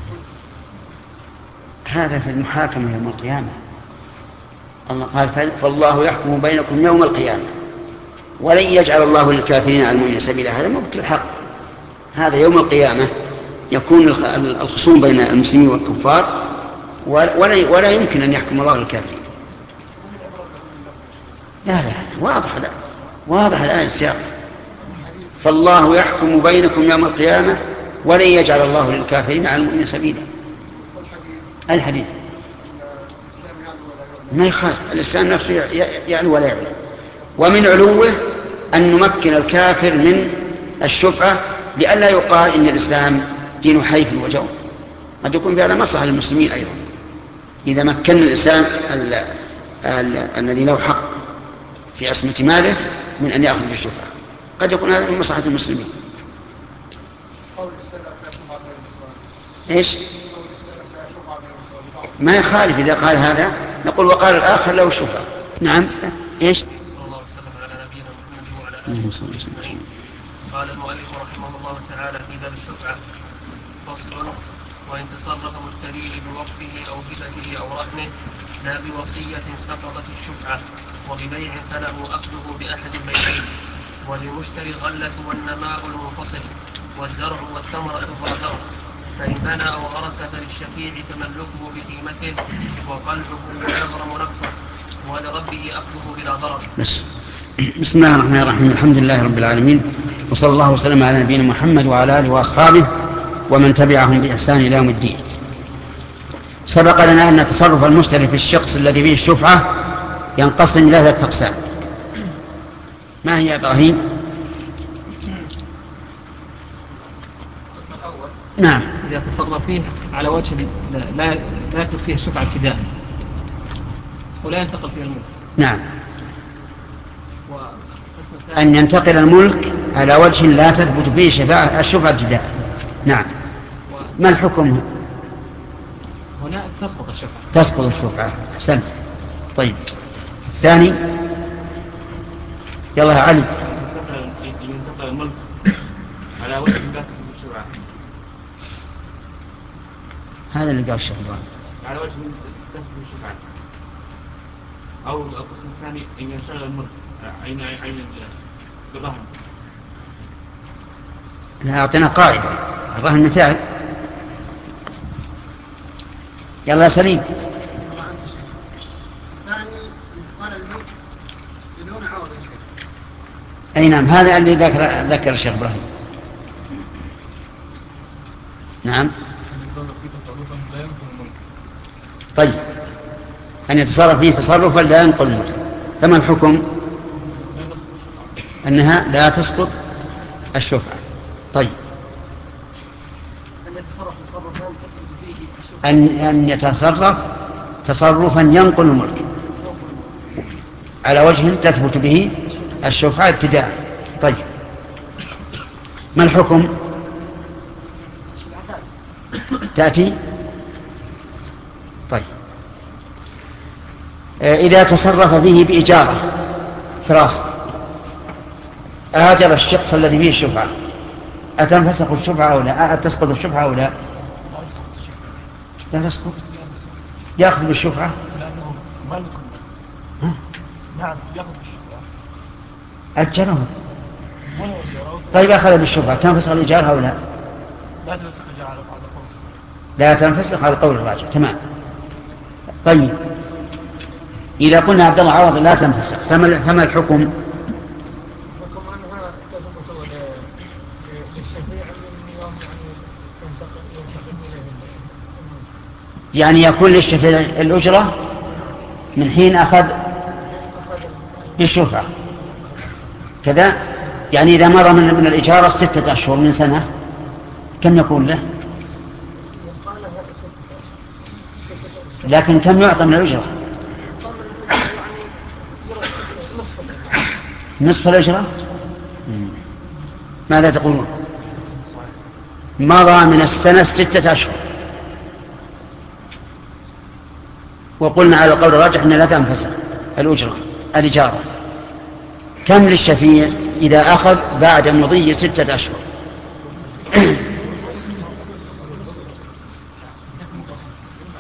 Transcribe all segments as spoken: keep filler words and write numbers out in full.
هذا في المحاكمة يوم القيامة. الله قال فالله يحكم بينكم يوم القيامة ولن يجعل الله للكافرين على المؤمنين سبيلا. هذا مو بكل حق. هذا يوم القيامة يكون الخصوم بين المسلمين والكفار ولا, ولا يمكن أن يحكم الله للكافرين. لا لا واضح لا واضح الآن السياق. فالله يحكم بينكم يوم القيامة ولن يجعل الله للكافرين على المؤمنين سبيلا. الحديث ما يخالف الإسلام نفسه يعلو ولا يعلو. ومن علوه أن نمكن الكافر من الشفعة لئلا يقال إن الإسلام دين حيف وجور. قد يكون بهذا مصلحة للمسلمين أيضا إذا مكن الإسلام الذي له حق في عصمة ماله من أن يأخذ بالشفعة. قد يكون هذا من مصلحة المسلمين. إيش ما يخالف إذا قال هذا نقول وقال الآخر له الشفعة. نعم. إيش صلى الله عليه وسلم على نبينا محمد وعلى آله وصحبه أجمعين. قال المؤلف رحمه الله تعالى في باب الشفعة فصل: وإن تصرف مشتريه بوقفه أو هبته أو رهنه لا بوصية سقطت الشفعة، وببيع فله أخذه بأحد البيعين، وللمشتري الغلة والنماء المنفصل والزرع والثمرة الظاهرة، فإن بنى أو غرس فللشفيع تملكه بقيمته وقلبه ويغرم نقصه، ولربه أخذه بلا ضرر. بس. بسم الله الرحمن الرحيم. الحمد لله رب العالمين، وصلى الله وسلم على نبينا محمد وعلى آله وأصحابه ومن تبعهم بإحسان إلى يوم الدين. سبق لنا أن تصرف المشتري في الشخص الذي فيه الشفعة ينقسم إلى ثلاثة أقسام. ما هي يا إبراهيم؟ نعم. إذا تصرف فيه على وجه لا لا يثبت فيه الشفعة ابتداء ولا ينتقل فيه الملك. نعم. أن ينتقل الملك على وجه لا تثبت فيه شفاعة الشفعة ابتداء. نعم. ما الحكم؟ هنا تسقط الشفعة. تسقط الشفعة. أحسنت. طيب الثاني يلا يا علي. ينتقل الملك على وجه لا تثبت الشفعة. هذا اللي قال الشيخ إبراهيم. على وجه تثبت الشفعة. أو القسم الثاني إن ينشغل الملك عين عين الرهن. لا أعطينا قاعدة. الرهن مثال. يلا يا سليم. أي نعم هذا اللي ذكر ذكر الشيخ إبراهيم. نعم. طيب أن يتصرف فيه تصرفا لا ينقل الملك، فما الحكم؟ أنها لا تسقط الشفعة. طيب أن أن يتصرف تصرفا ينقل الملك على وجه تثبت به الشفعة ابتداء. طيب ما الحكم؟ تأتي. طيب إذا تصرف فيه بإجارة فراس، آجر الشخص الذي فيه الشفعة، أتنفسخ الشفعة أو لا؟ أتسقط الشفعة أو لا؟ لا تسقط. يأخذ بالشفعة. نعم يأخذ بالشفعة. أجره. طيب أخذ بالشفعة تنفسخ الإجارة أو لا؟ لا تنفسخ الإجارة على قول الصحيح. لا تنفسخ على القول الراجح. تمام. طيب إذا قلنا عبد الله عوض لا تنفسخ فما فما الحكم؟ يعني يكون للشفيع الأجرة من حين أخذ بالشفعة كذا. يعني إذا مضى من, من الإجارة ستة أشهر من سنة كم يكون له؟ لكن كم يعطى من الأجرة؟ نصف الأجرة. ماذا تقولون؟ مضى من السنة ستة أشهر وقلنا على القول الراجح أن لا تنفسخ الأجرة الإجارة. كم للشفيع إذا أخذ بعد مضي ستة أشهر؟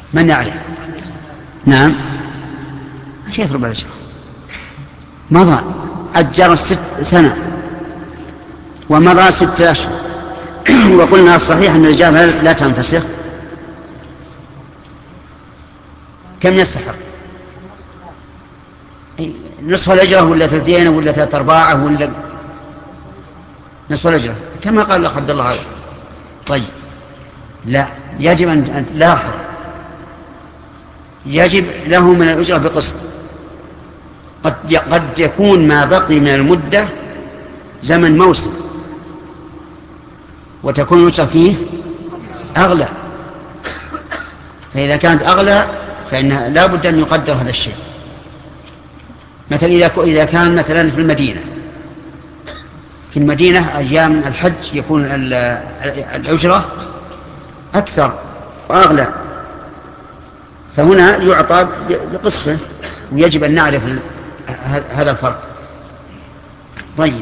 من يعرف؟ نعم. كيف ربع الأجرة؟ مضى أجر ست سنة ومضى ست أشهر وقلنا الصحيح أن الرجال لا تنفسخ. كم يستحق؟ نصف الأجرة ولا ثلثين ولا ثلاث أرباعه ولا نصف الأجرة كما قال الأخ عبد الله. طيب لا، يجب أن تلاحظ يجب له من الأجرة بقسط. قد قد يكون ما بقي من المدة زمن موسم وتكون الأجرة فيه أغلى، فإذا كانت أغلى فإن لا بد أن يقدر هذا الشيء. مثلا إذا كان مثلا في المدينة في المدينة أيام الحج يكون الأجرة أكثر وأغلى، فهنا يعطى بقسطه ويجب أن نعرف هذا الفرق. طيب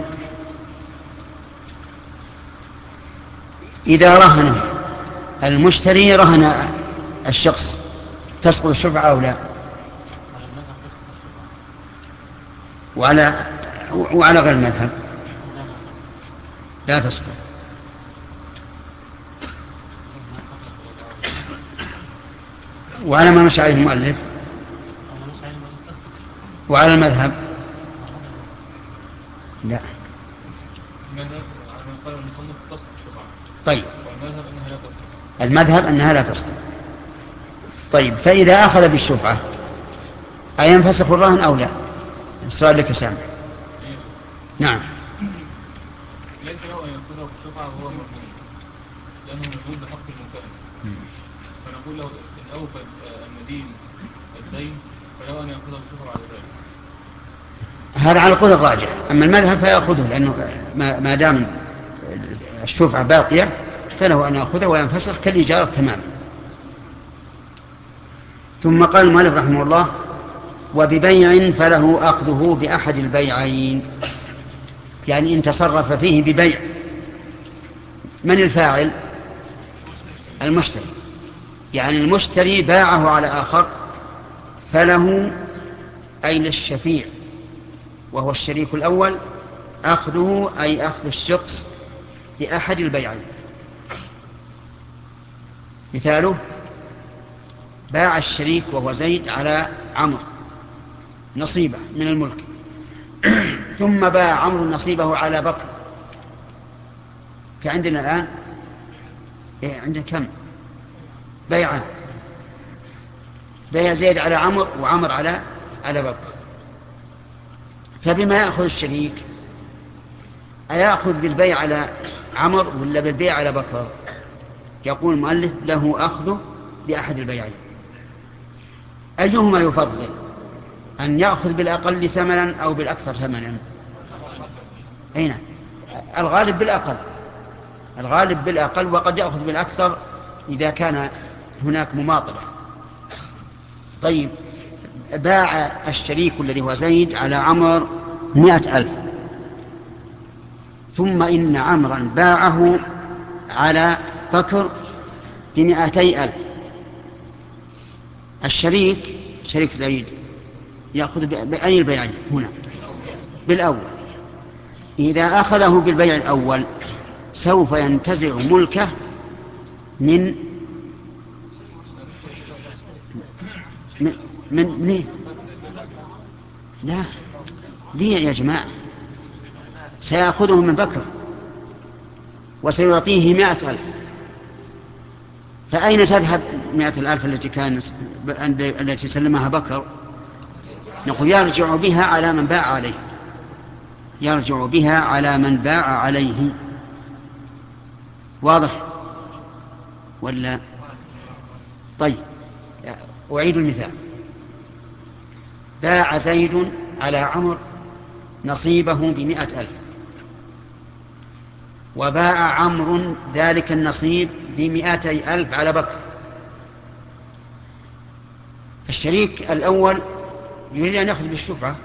إذا رهن المشتري رهن الشخص تسقط الشفعة أو لا؟ وعلى وعلى غير المذهب لا تسقط. وعلى ما مشى عليه المؤلف وعلى المذهب لا. طيب المذهب أنها لا تسقط. طيب فإذا أخذ بالشفعة أينفسخ الرهن أو لا؟ السؤال لك سامع. نعم. ليس له أن يأخذه بالشفعة وهو مرهون لأنه مشغول بحق المتهم، فنقول له إن أوفى المدين الدين فله أن يأخذه بالشفعة بعد ذلك. هذا على القول الراجح. أما المذهب فيأخذه لأنه ما دام الشفعة باقية فله أن يأخذه وينفسخ كالإجارة تماما. ثم قال المؤلف رحمه الله وببيع فله أخذه بأحد البيعين، يعني إن تصرف فيه ببيع. من الفاعل؟ المشتري، يعني المشتري باعه على آخر فله أي للشفيع وهو الشريك الأول أخذه أي أخذ الشخص بأحد البيعين. مثاله باع الشريك وهو زيد على عمرو نصيبه من الملك ثم باع عمرو نصيبه على بكر، فعندنا الآن إيه عندنا كم بيعان؟ بيع زيد على عمرو وعمر على على بكر. فبما يأخذ الشريك أيأخذ بالبيع على عمرو ولا بالبيع على بكر؟ يقول المؤلف له أخذه بأحد البيعين. أيهما يفضل أن يأخذ بالأقل ثمنا أو بالأكثر ثمنا؟ أين الغالب بالأقل، الغالب بالأقل، وقد يأخذ بالأكثر إذا كان هناك مماطلة. طيب باع الشريك الذي هو زيد على عمر مئة ألف ثم إن عمرا باعه على بكر بمئتي ألف. الشريك شريك زيد يأخذ بأي البيعين هنا؟ بالأول. إذا أخذه بالبيع الأول سوف ينتزع ملكه من من من, من لا ليه يا جماعة؟ سيأخذه من بكر وسيعطيه مائة ألف، فأين تذهب مائة الألف التي كانت التي سلمها بكر؟ نقول يرجع بها على من باع عليه، يرجع بها على من باع عليه. واضح ولا؟ طيب أعيد المثال. باع زيد على عمر نصيبه بمئة ألف وباع عمرو ذلك النصيب بمئتي ألف على بكر. الشريك الأول يريد أن يأخذ بالشفعة.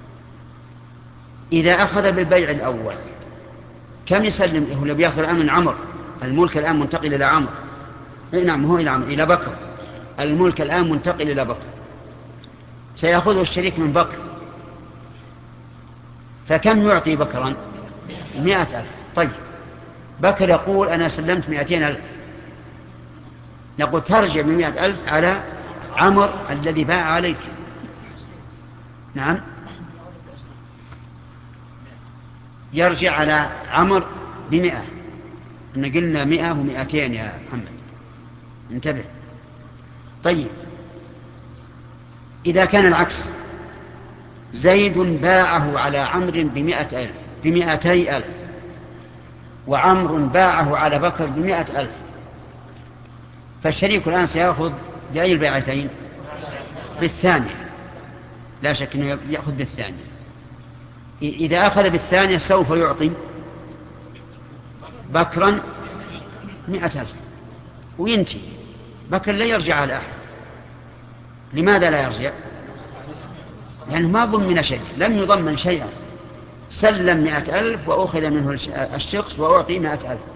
إذا أخذ بالبيع الأول كم يسلم؟ هو اللي بيأخذ الآن من عمر، الملك الآن منتقل إلى عمر. إيه نعم، هو إلى عمر إلى بكر. الملك الآن منتقل إلى بكر، سيأخذه الشريك من بكر، فكم يعطي بكرا؟ مئة ألف. طيب بكر يقول أنا سلمت مئتين ألف، نقول ترجع من مئة ألف على عمر الذي باع عليك. نعم، يرجع على عمر بمئة. إن قلنا مئة ومئتين يا محمد، انتبه. طيب إذا كان العكس، زيد باعه على عمرو بمئة ألف بمئتي ألف، وعمر باعه على بكر بمئة ألف، فالشريك الآن سيأخذ بأي البيعتين؟ بالثانية، لا شك أنه يأخذ بالثانية. إذا أخذ بالثانية سوف يعطي بكرا مئة ألف وينتهي، بكر لا يرجع على أحد. لماذا لا يرجع؟ لأنه ما ضمن شيء، لم يضمن شيئا، سلم مئة ألف وأخذ منه الشخص وأعطي مئة ألف.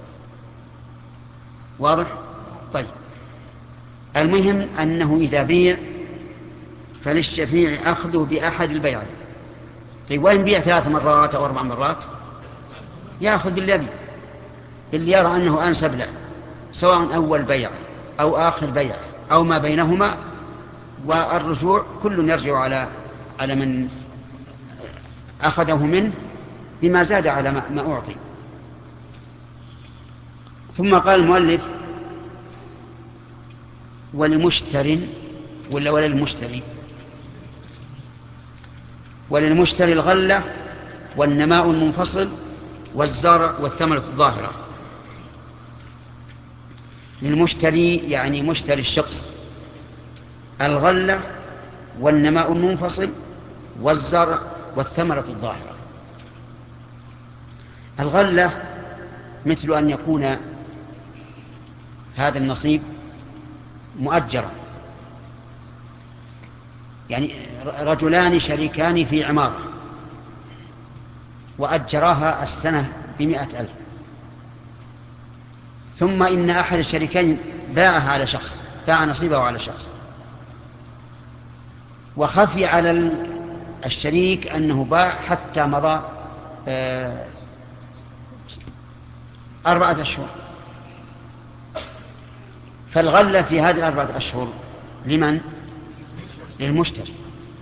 واضح؟ طيب المهم أنه إذا بيع فللشفيع أخذه بأحد البيعين. طيب وإن بيع ثلاث مرات أو أربع مرات يأخذ بالذي اللي يرى أنه أنسب له، سواء أول بيع أو آخر بيع أو ما بينهما، والرجوع كل يرجع على على من أخذه منه بما زاد على ما أعطي. ثم قال المؤلف ولمشتر ولا وللمشتري وللمشتري الغلة والنماء المنفصل والزرع والثمرة الظاهرة. للمشتري يعني مشتري الشخص الغلة والنماء المنفصل والزرع والثمرة الظاهرة. الغلة مثل أن يكون هذا النصيب مؤجرا، يعني رجلان شريكان في عمارة وأجراها السنة بمئة ألف، ثم إن أحد الشريكين باعها على شخص، باع نصيبه على شخص، وخفي على الشريك أنه باع حتى مضى أربعة أشهر. فالغلة في هذه الأربعة أشهر لمن؟ للمشتري.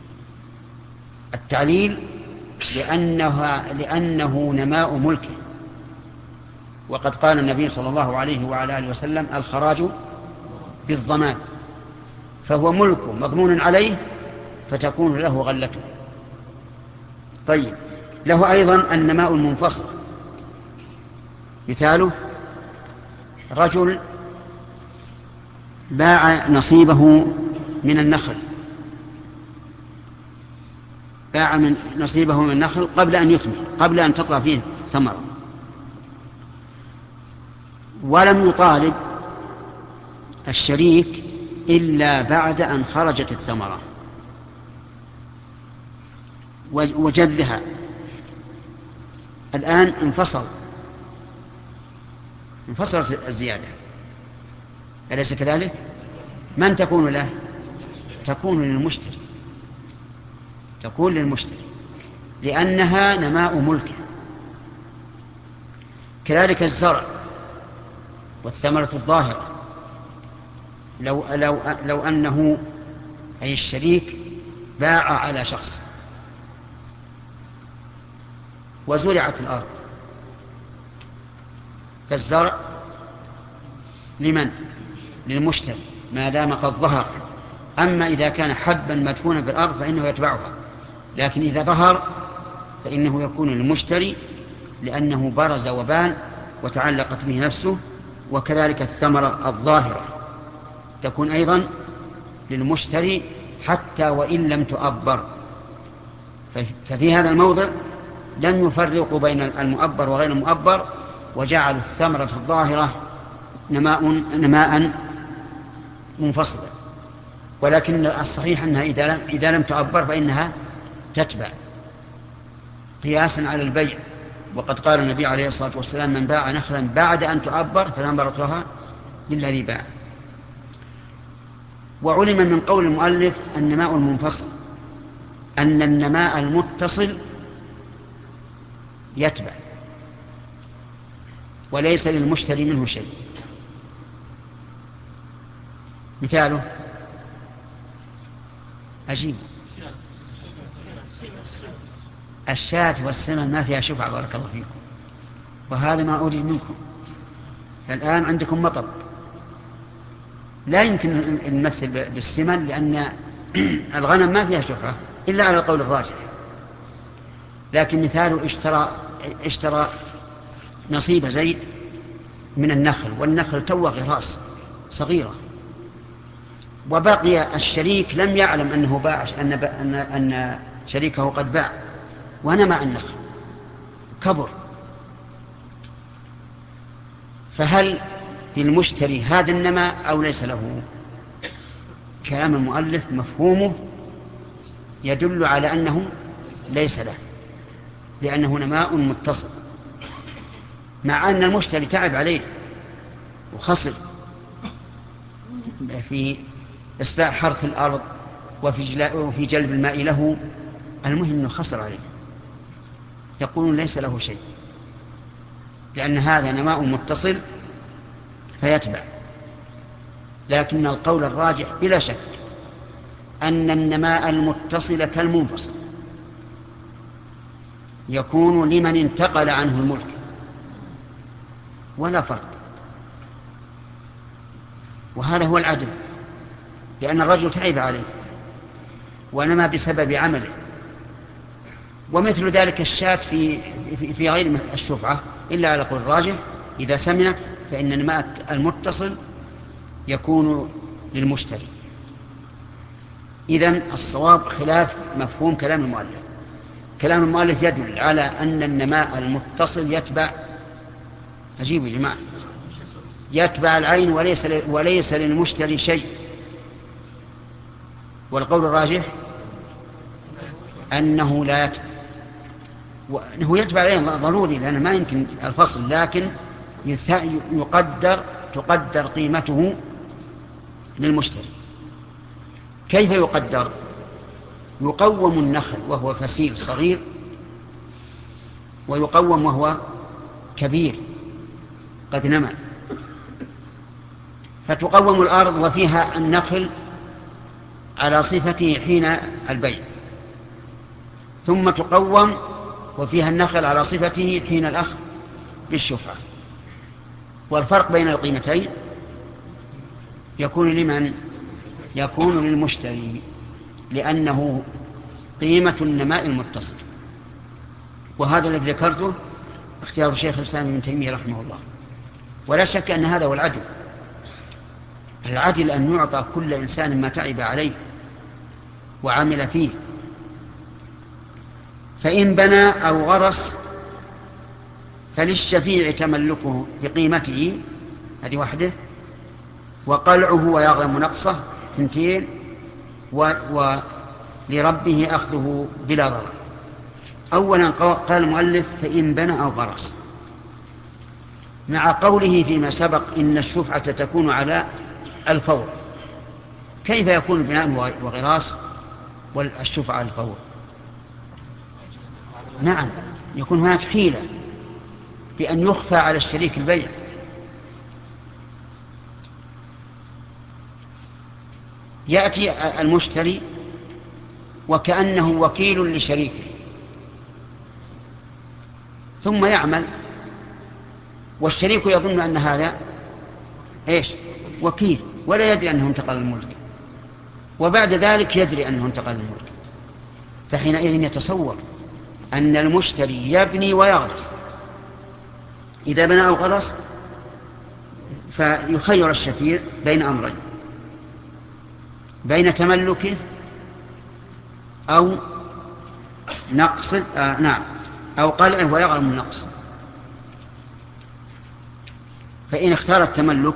التعليل لأنها لأنه نماء ملكه، وقد قال النبي صلى الله عليه وعلى آله وسلم الخراج بالضمان، فهو ملكه مضمون عليه فتكون له غلته. طيب له أيضا النماء المنفصل، مثاله رجل باع نصيبه من النخل، باع من نصيبه من النخل قبل أن يثمر، قبل أن تطلع فيه ثمرة، ولم يطالب الشريك إلا بعد أن خرجت الثمرة وجذها. الآن انفصل انفصلت الزيادة، أليس كذلك؟ من تكون له؟ تكون للمشتري، تكون للمشتري لأنها نماء ملكه. كذلك الزرع والثمرة الظاهرة، لو, لو, لو أنه أي الشريك باع على شخص وزرعت الأرض، فالزرع لمن؟ للمشتري ما دام قد ظهر. أما إذا كان حبا مدفونا في الأرض فإنه يتبعها، لكن إذا ظهر فإنه يكون للمشتري لأنه برز وبان وتعلقت به نفسه. وكذلك الثمرة الظاهرة تكون أيضا للمشتري حتى وإن لم تؤبر. ففي هذا الموضع لم يفرقوا بين المؤبر وغير المؤبر، وجعلوا الثمرة الظاهرة نماء, نماء منفصلا. ولكن الصحيح أنها إذا لم تؤبر فإنها تتبع قياسا على البيع. وقد قال النبي عليه الصلاة والسلام من باع نخلا بعد أن تؤبر فثمرتها للذي باع. وعلم من قول المؤلف النماء المنفصل أن النماء المتصل يتبع وليس للمشتري منه شيء. مثاله عجيب، الشاة والسمن ما فيها شفعة بارك الله فيكم، وهذا ما أريد منكم. الآن عندكم مطر، لا يمكن نمثل بالسمن لأن الغنم ما فيها شفعة إلا على القول الراجح. لكن مثاله اشترى, اشترى نصيب زيت من النخل، والنخل توه غراس صغيرة، وبقي الشريك لم يعلم أنه باع أن, أن, أن شريكه قد باع، ونمى النخل كبر، فهل للمشتري هذا النماء أو ليس له؟ كلام المؤلف مفهومه يدل على أنه ليس له، لأنه نماء متصل، مع أن المشتري تعب عليه وخسر في إصلاح حرث الأرض وفي جلب الماء له، المهم أنه خسر عليه. يقولون ليس له شيء لأن هذا نماء متصل فيتبع. لكن القول الراجح بلا شك أن النماء المتصل كالمنفصل يكون لمن انتقل عنه الملك ولا فرق، وهذا هو العدل، لأن الرجل تعب عليه ونمى بسبب عمله. ومثل ذلك الشاة في, في غير الشفعة إلا على قول الراجح إذا سمنت فإن النماء المتصل يكون للمشتري. إذن الصواب خلاف مفهوم كلام المؤلف. كلام المؤلف يدل على أن النماء المتصل يتبع، عجيب يا جماعة، يتبع العين وليس, وليس للمشتري شيء. والقول الراجح أنه لا يتبع، وأنه يتبع العين ضروري لأنه ما يمكن الفصل، لكن يقدر تقدر قيمته للمشتري. كيف يقدر؟ يقوم النخل وهو فسيل صغير، ويقوم وهو كبير قد نمى، فتقوم الأرض وفيها النخل على صفته حين البيع، ثم تقوم وفيها النخل على صفته حين الأخذ بالشفعة. والفرق بين القيمتين يكون لمن؟ يكون للمشتري، لأنه قيمة النماء المتصل. وهذا الذي ذكرته اختيار الشيخ الإسلام ابن تيمية رحمه الله. ولا شك أن هذا هو العدل. العدل أن يعطى كل إنسان ما تعب عليه وعمل فيه. فإن بنى أو غرس فللشفيع تملكه بقيمته، هذه وحده، وقلعه ويغرم نقصه ثنتين، ولربه أخذه بلا ضرر. أولا قال المؤلف فإن بنى أو غرس، مع قوله فيما سبق إن الشفعة تكون على الفور. كيف يكون البناء وغراس والشفعة على الفور؟ نعم، يكون هناك حيلة بأن يخفى على الشريك البيع. يأتي المشتري وكأنه وكيل لشريكه، ثم يعمل والشريك يظن أن هذا إيش؟ وكيل، ولا يدري أنه انتقل الملك، وبعد ذلك يدري أنه انتقل الملك. فحينئذ يتصور أن المشتري يبني ويغرس. إذا بنى أو غرس فيخير الشفيع بين أمرين: بين تملكه أو نقص آه نعم أو قلعه ويغرم النقص. فإن اختار التملك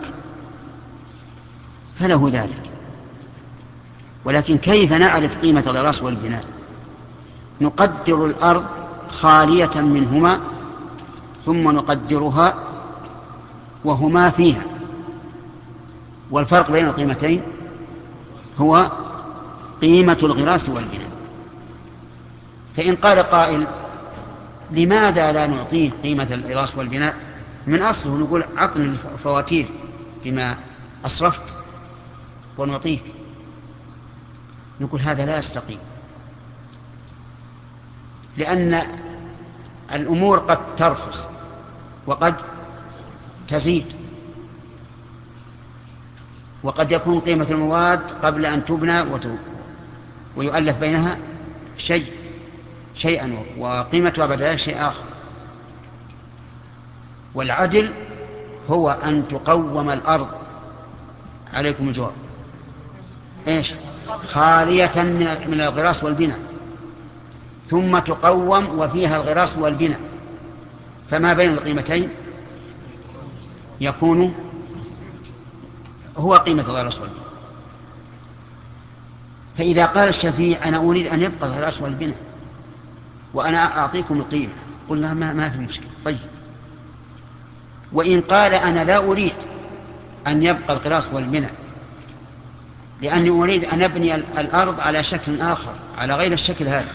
فله ذلك. ولكن كيف نعرف قيمة الغراس والبناء؟ نقدر الأرض خالية منهما ثم نقدرها وهما فيها. والفرق بين القيمتين هو قيمة الغراس والبناء. فإن قال قائل لماذا لا نعطيه قيمة الغراس والبناء من أصله، نقول عطني الفواتير بما أصرفت ونعطيك، نقول هذا لا يستقيم، لأن الأمور قد ترخص وقد تزيد، وقد يكون قيمة المواد قبل أن تبنى ويؤلف بينها شيء شيئا وقيمتها بعد ذلك شيء آخر. والعدل هو أن تقوم الأرض، عليكم الجواب، إيش؟ خالية من الغراس والبناء، ثم تقوم وفيها الغراس والبناء، فما بين القيمتين يكون هو قيمة الغراس والبناء. فإذا قال الشفيع أنا أريد أن يبقى الغراس والبناء وأنا أعطيكم القيمة، قلنا ما, ما في مشكلة. طيب، وإن قال أنا لا أريد أن يبقى الغراس والبناء لأني أريد أن أبني الأرض على شكل آخر على غير الشكل هذا،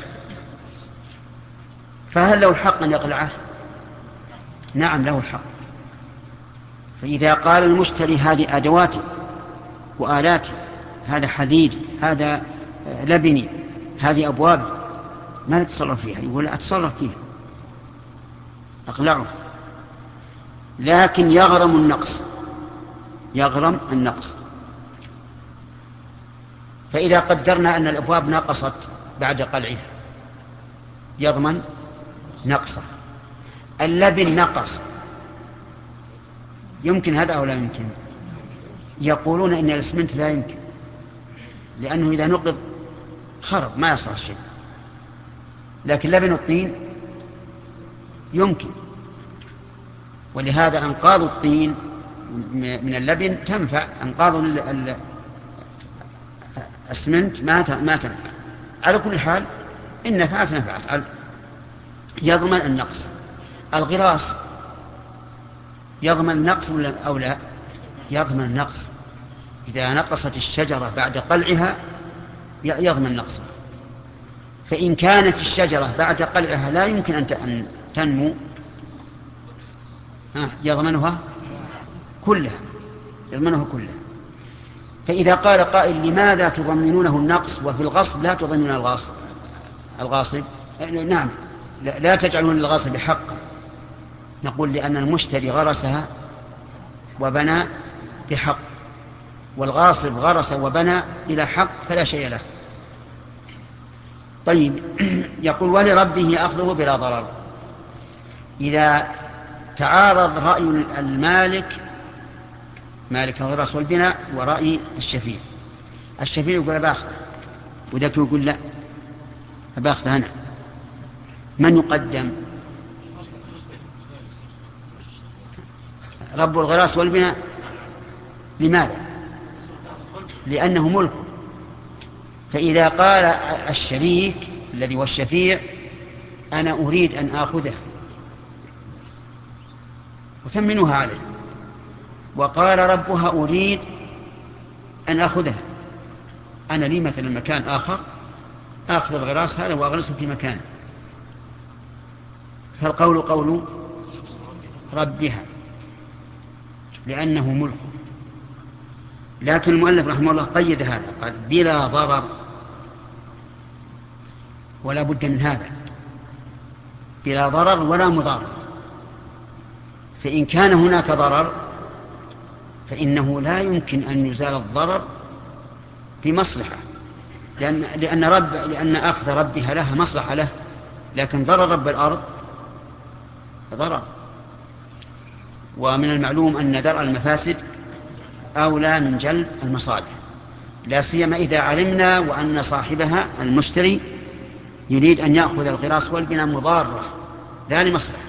فهل له الحق أن يقلعه؟ نعم له الحق. فإذا قال المشتري هذه أدواتي وآلاتي، هذا حديد، هذا لبني، هذه أبوابي، ما نتصرف فيها، يقول أتصرف فيها أقلعه، لكن يغرم النقص، يغرم النقص. فإذا قدرنا أن الأبواب نقصت بعد قلعها يضمن نقصه، اللبن نقص، يمكن هذا أو لا يمكن؟ يقولون إن الإسمنت لا يمكن، لأنه إذا نقض خرب ما يصلح شيء، لكن لبن الطين يمكن، ولهذا أنقاض الطين من اللبن تنفع، أنقاض الإسمنت ما ما تنفع. على كل حال إن نفعت نفعت، يضمن النقص. الغراس يضمن النقص أو لا؟ يضمن النقص، إذا نقصت الشجرة بعد قلعها يضمن نقصها. فإن كانت الشجرة بعد قلعها لا يمكن أن تنمو يضمنها كلها، يضمنها كلها. فإذا قال قائل لماذا تضمنونه النقص وفي الغصب لا تضمنون الغاصب الغاصب نعم، لا تجعلون للغاصب حقا، نقول لأن المشتري غرسها وبنى بحق، والغاصب غرس وبنى بلا حق فلا شيء له. طيب، يقول ولربه أخذه بلا ضرر. إذا تعارض رأي المالك مالك الغراس والبناء ورأي الشفيع، الشفيع يقول أباخذه وذاك يقول لا أباخذه أنا، من يقدم؟ رب الغراس والبناء. لماذا؟ لأنه ملكه. فإذا قال الشريك الذي هو الشفيع أنا أريد أن آخذه وثمنوها عليه، وقال ربها أريد أن آخذها، أنا لي مثلا مكان آخر آخذ الغراس هذا وأغرسه في مكان، فالقول قول ربها لأنه ملكه. لكن المؤلف رحمه الله قيد هذا، قال بلا ضرر، ولا بد من هذا، بلا ضرر ولا مضار. فإن كان هناك ضرر فإنه لا يمكن أن يزال الضرر بمصلحة، لأن, لأن, رب لأن أخذ ربها لها مصلحة له، لكن ضرر رب الأرض ضرر. ومن المعلوم أن درء المفاسد أولى من جلب المصالح، لا سيما إذا علمنا وأن صاحبها المشتري يريد أن يأخذ الغراس والبناء مضارة لا لمصلحة،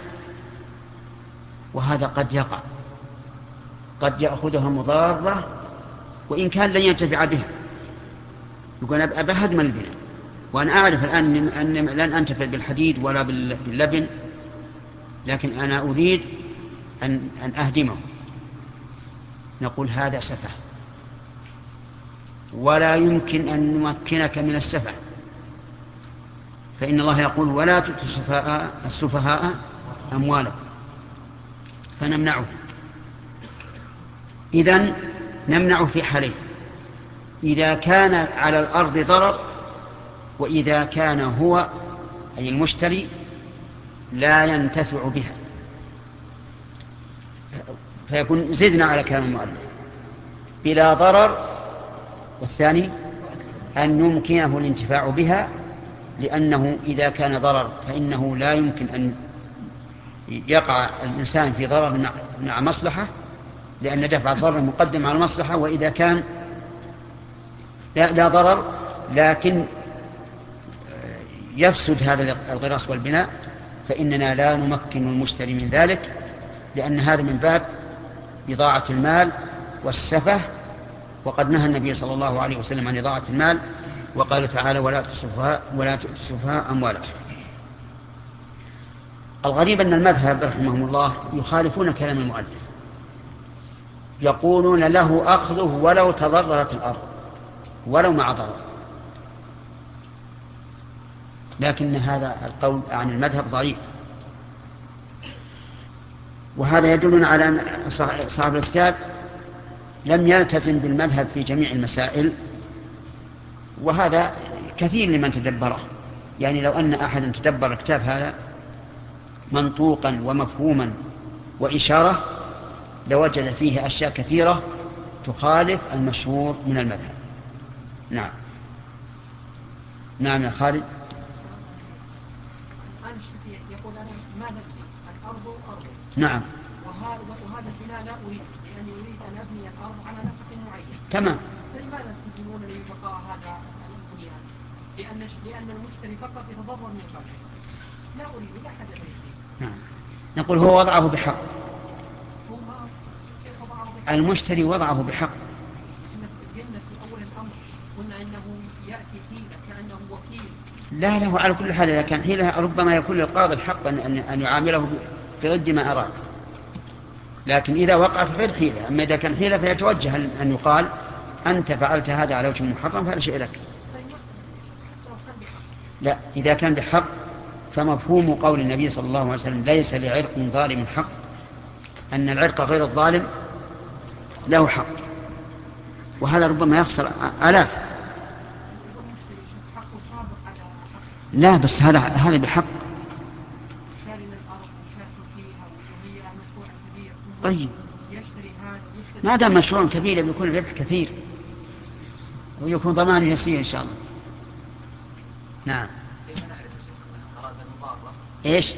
وهذا قد يقع، قد يأخذها مضارة وإن كان لن ينتفع بها، يقول أبا هدم البناء وأنا أعرف الآن أن لن أنتفع بالحديد ولا باللبن، لكن أنا أريد أن, أن أهدمه. نقول هذا سفه، ولا يمكن أن نمكنك من السفه، فإن الله يقول ولا تؤتوا السفهاء السفهاء أموالكم، فنمنعه. إذن نمنعه في حالين: إذا كان على الأرض ضرر، وإذا كان هو أي المشتري لا ينتفع بها، فيكون زدنا على كلام المؤلف بلا ضرر. والثاني أن يمكنه الانتفاع بها، لأنه إذا كان ضرر فإنه لا يمكن أن يقع الإنسان في ضرر مع مصلحة، لأن دفع الضرر مقدم على المصلحة. وإذا كان لا, لا ضرر لكن يفسد هذا الغراس والبناء، فإننا لا نمكن المشتري من ذلك، لأن هذا من باب إضاعة المال والسفه. وقد نهى النبي صلى الله عليه وسلم عن إضاعة المال، وقال تعالى ولا تؤتوا السفهاء أموالكم. الغريب أن المذهب رحمهم الله يخالفون كلام المؤلف، يقولون له أخذه ولو تضررت الأرض ولو مع ضرر، لكن هذا القول عن المذهب ضعيف. وهذا يدلنا على أن صاحب الكتاب لم يلتزم بالمذهب في جميع المسائل، وهذا كثير لمن تدبره. يعني لو أن أحد تدبر الكتاب هذا منطوقا ومفهوما وإشارة لوجد فيه أشياء كثيرة تخالف المشهور من المذهب. نعم نعم يا خالد. يقول أنا ما نبني الأرض أرض، نعم، وهذا وهذا البناء لا أريد، لأني أريد أن أبني الأرض على نسق معين. تمام. فلماذا تجيبون لي بقاء هذا البنيان؟ لأن لأن المشتري فقط يتضرر من قبل، لا أريد لا أحد يريد. نعم، نقول هو وضعه بحق، هو كيف وضعه بحق؟ المشتري وضعه بحق. قلنا في أول الأمر قلنا إنه يأتي حيلة كأنه وكيل. لا له على كل حال إذا كان حيلة ربما يكون للقاضي الحق أن أن يعامله بضد ما أراد، لكن إذا وقعت غير حيلة. أما إذا كان حيلة فيتوجه أن يقال أنت فعلت هذا على وجه محرم فلا شيء لك. لا، إذا كان بحق فمفهوم قول النبي صلى الله عليه وسلم ليس لعرق ظالم حق، أن العرق غير الظالم له حق، وهذا ربما يخسر آلاف. لا بس هذا هذا بحق. طيب ما دام مشروع كبير بيكون الربح كثير ويكون ضمان يسير إن شاء الله. نعم. إيش؟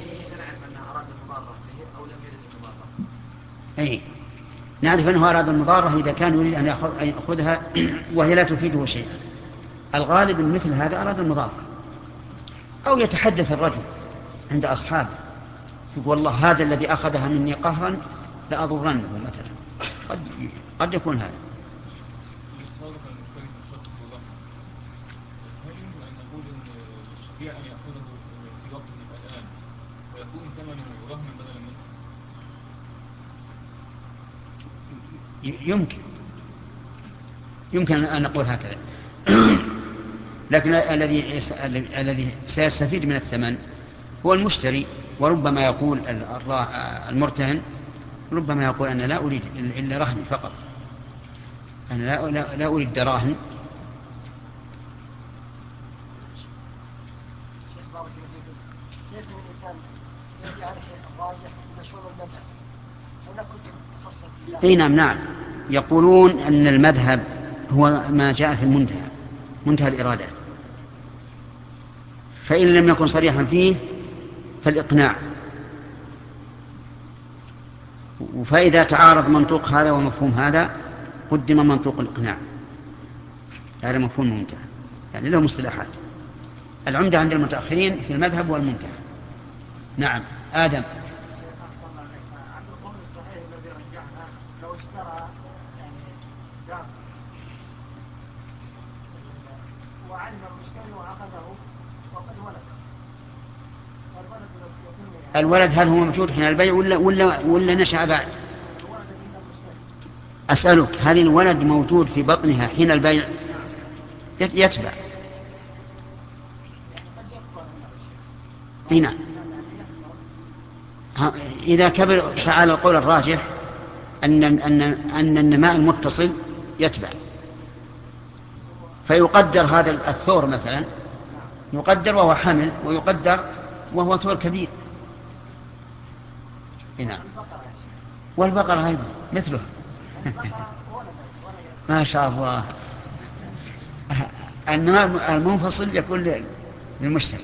أي نعرف أنه أراد المضارة إذا كان يريد أن يأخذها وهي لا تفيده شيئا. الغالب مثل هذا أراد المضارة، أو يتحدث الرجل عند أصحابه يقول والله هذا الذي أخذها مني قهرا لأضرنه مثلا، قد قد يكون هذا. يمكن يمكن أن نقول هكذا. لكن الذي الذي سيستفيد من الثمن هو المشتري، وربما يقول المرتهن ربما يقول أنا لا أريد إلا رهن فقط، أنا لا, لا, لا أريد دراهم. كيف الإنسان يعرف الراجح مشروع المذهب؟ هنا كنت متخصص في أي نعم نعم. يقولون أن المذهب هو ما جاء في المنتهى، منتهى الإرادات، فإن لم يكن صريحا فيه فالإقناع، فإذا تعارض منطوق هذا ومفهوم هذا قدم منطوق الإقناع، هذا مفهوم المنتهى، يعني له مصطلحات. العمدة عند المتأخرين في المذهب والمنتهى. نعم آدم. الولد هل هو موجود حين البيع ولا ولا ولا نشأ بعد؟ أسألك هل الولد موجود في بطنها حين البيع؟ يتبع. نعم. إذا كبر فعلى القول الراجح أن أن أن النماء المتصل يتبع، فيقدر هذا الثور مثلا يقدر وهو حمل، ويقدر وهو ثور كبير. نعم. والبقرة أيضا مثله. ما شاء الله. النماء المنفصل يكون للمشتري.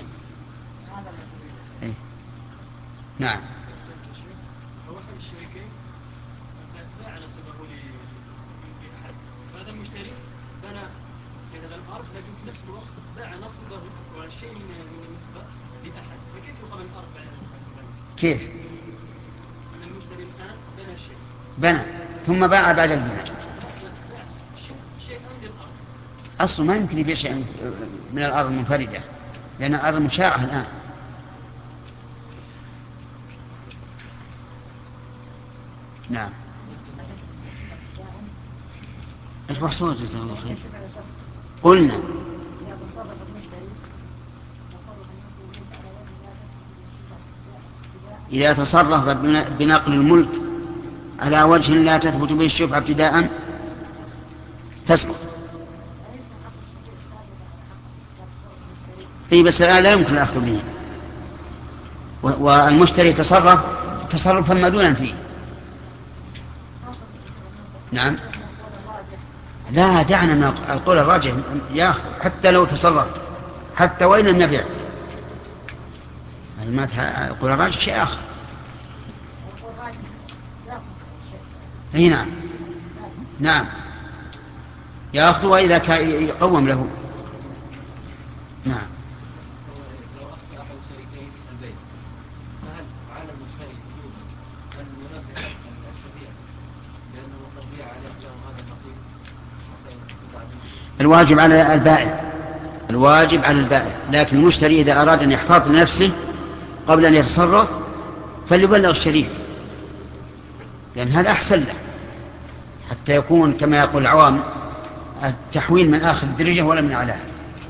نعم. هو أحد الشريكين باع نصيبه لأحد، فهذا المشتري بنى مثلا الأرض، لكن في نفس الوقت باع نصيبه وشيء من النسبة لأحد، فكيف يقابل الأرض بعد؟ كيف؟ أن المشتري الآن بنى شيء بنى ثم باع بعد البناء. شيء عند الأرض أصله ما يمكن يبيع شيء من الأرض المنفردة، لأن الأرض مشاعة الآن. نعم. المحصول جزاه الله خير. قلنا إذا تصرف بنقل الملك على وجه لا تثبت به الشفعة ابتداء تسقط. اي بس الآن لا يمكن الأخذ به، والمشتري يتصرف تصرفا مدونا فيه. نعم. لا، دعنا من القول الراجح ياخذ حتى لو تصرف، حتى وإن لم يبيع. القول الراجح شيء آخر. اي نعم. نعم ياخذ وإذا كان يقوم له. نعم. لو أخذ أحد الشريكين البيع، فهل على المشتري أن ينبه الشفيع لأنه التطبيع عليه له هذا النصيب؟ الواجب على البائع، الواجب على البائع، لكن المشتري إذا أراد أن يحتاط لنفسه قبل أن يتصرف فليبلغ الشريك، لأن هذا أحسن له، حتى يكون كما يقول العوام التحويل من آخر الدرجة ولا من أعلاها.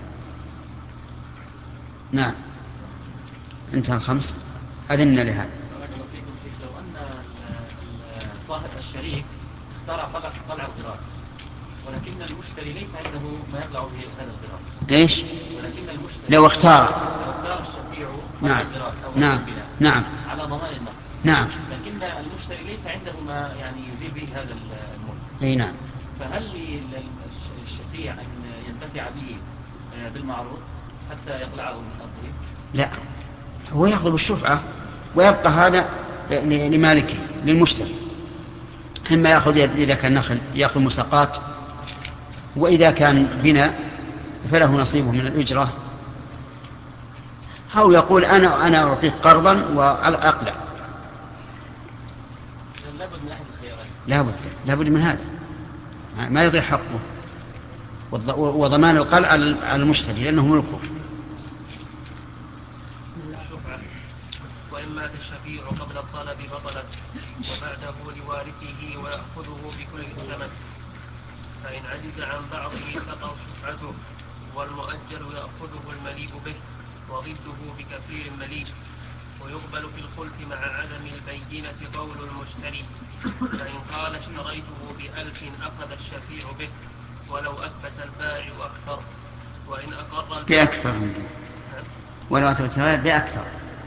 نعم. انتهى الخمس. أذن لهذا. لو أن صاحب الشريك اختار فقط طلع الغراس، ولكن المشتري ليس عنده ما يطلع به هذا الغراس. ايش؟ ولكن المشتري لو اختار لو اختار الشفيع نعم الغراس أو نعم البناء نعم على ضمان النقص، نعم، لكن المشتري ليس عنده ما يعني يزيل به هذا الملك. اي نعم. فهل للشفيع أن ينتفع به بالمعروض حتى يقلعه من أرضه؟ لا، هو يأخذ بالشفعة ويبقى هذا لمالكه للمشتري. إما يأخذ إذا كان نخل يأخذ مساقات، وإذا كان بناء فله نصيبه من الإجرة، أو يقول أنا أنا أعطيك قرضا وأقلع. لابد من أحد الخيارين. لابد لابد من هذا، ما يضيع حقه، وضمان القلع على المشتري لأنه ملكه. الشفعة. وإن مات الشفيع قبل الطلب بطلت، وبعده لوارثه ويأخذه بكل ثمن، فإن عجز عن بعضه سقط شفعته، والمؤجل يأخذه المليء به، وضده بكفير مليء. ويقبل في الخلف مع عدم البينة قول المشتري، فإن قال اشتريته بألف أخذ الشفيع به، ولو أثبت البائع أكثر. وإن أقر البائع بأكثر ولو أثبت البائع بأكثر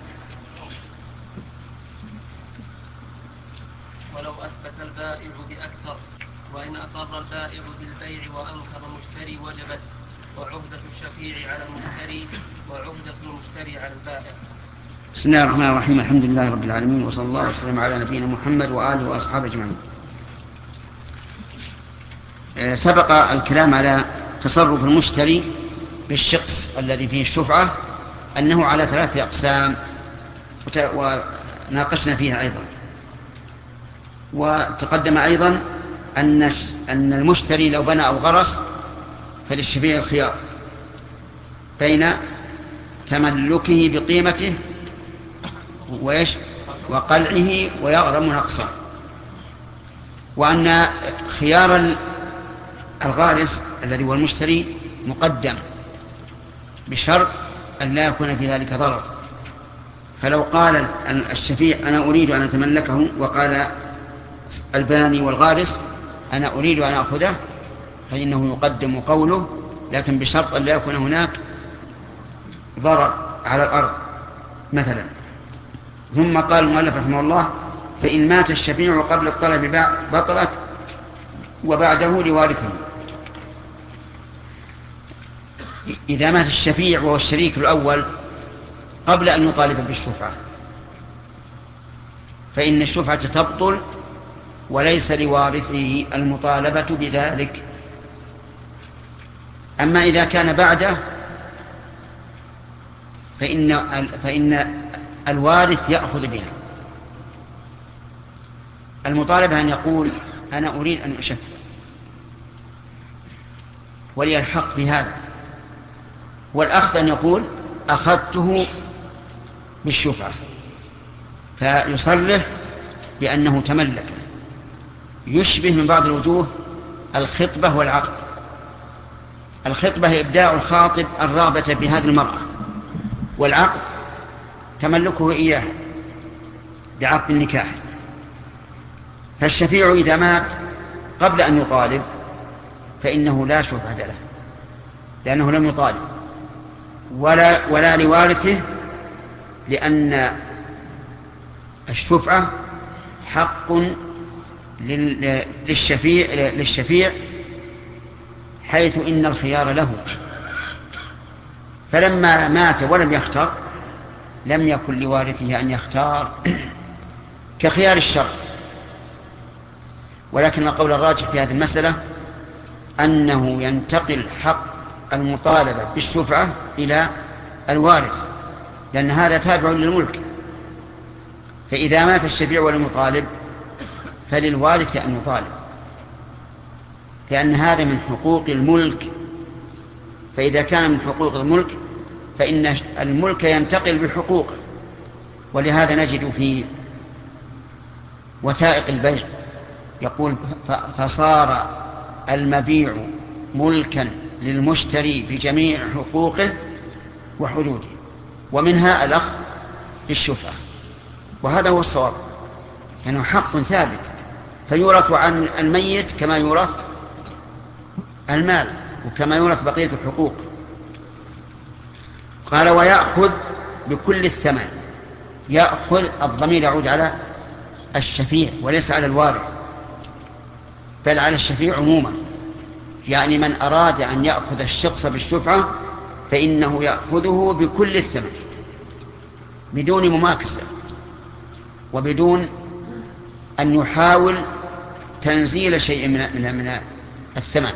ولو أثبت البائع بأكثر. وإن أقر البائع بالبيع وأنكر المشتري وجبت، وعهدة الشفيع على المشتري وعهدة المشتري على البائع. بسم الله الرحمن الرحيم. الحمد لله رب العالمين، وصلى الله وسلم على نبينا محمد وآله وأصحابه أجمعين. سبق الكلام على تصرف المشتري بالشخص الذي فيه الشفعة أنه على ثلاثة أقسام، وناقشنا فيها أيضا. وتقدم أيضا أن أن المشتري لو بنى أو غرس فللشفيع الخيار بين تملكه بقيمته وإيش وقلعه ويغرم نقصه، وأن خيار الغارس الذي هو المشتري مقدم بشرط أن لا يكون في ذلك ضرر. فلو قال الشفيع أنا أريد أن أتملكه وقال الباني والغارس أنا أريد أن أخذه، فإنه يقدم قوله، لكن بشرط أن لا يكون هناك ضرر على الأرض مثلا. ثم قال المؤلف رحمه الله فإن مات الشفيع قبل الطلب بطلت وبعده لوارثه. إذا مات الشفيع وهو الشريك الأول قبل أن يطالب بالشفعة فإن الشفعة تبطل وليس لوارثه المطالبة بذلك. أما إذا كان بعده فإن, فإن الوارث يأخذ بها. المطالبة أن يقول أنا أريد أن أشفع ولي الحق في هذا، والأخذ أن يقول أخذته بالشفعة فيصرح بأنه تملك. يشبه من بعض الوجوه الخطبة والعقد. الخطبة إبداء الخاطب الرغبة بهذه المرأة، والعقد تملكه إياها بعقد النكاح. فالشفيع إذا مات قبل أن يطالب فإنه لا شفعة له لأنه لم يطالب، ولا, ولا لوارثه، لأن الشفعة حق للشفيع, للشفيع حيث إن الخيار له. فلما مات ولم يختار لم يكن لوارثه أن يختار كخيار الشرط. ولكن القول الراجح في هذه المسألة أنه ينتقل حق المطالبة بالشفعة إلى الوارث، لأن هذا تابع للملك. فإذا مات الشفيع ولم يطالب فللوارث أن يطالب، لأن هذا من حقوق الملك. فإذا كان من حقوق الملك فإن الملك ينتقل بحقوقه. ولهذا نجد في وثائق البيع يقول فصار المبيع ملكا للمشتري بجميع حقوقه وحدوده، ومنها الأخذ بالشفعة. وهذا هو الصواب، لأنه يعني حق ثابت فيورث عن الميت كما يورث المال وكما يورث بقية الحقوق. قال ويأخذ بكل الثمن. يأخذ الضمير يعود على الشفيع وليس على الوارث، بل على الشفيع عموما، يعني من أراد أن يأخذ الشخص بالشفعة فإنه يأخذه بكل الثمن بدون مماكسة وبدون أن يحاول تنزيل شيء من من من الثمن.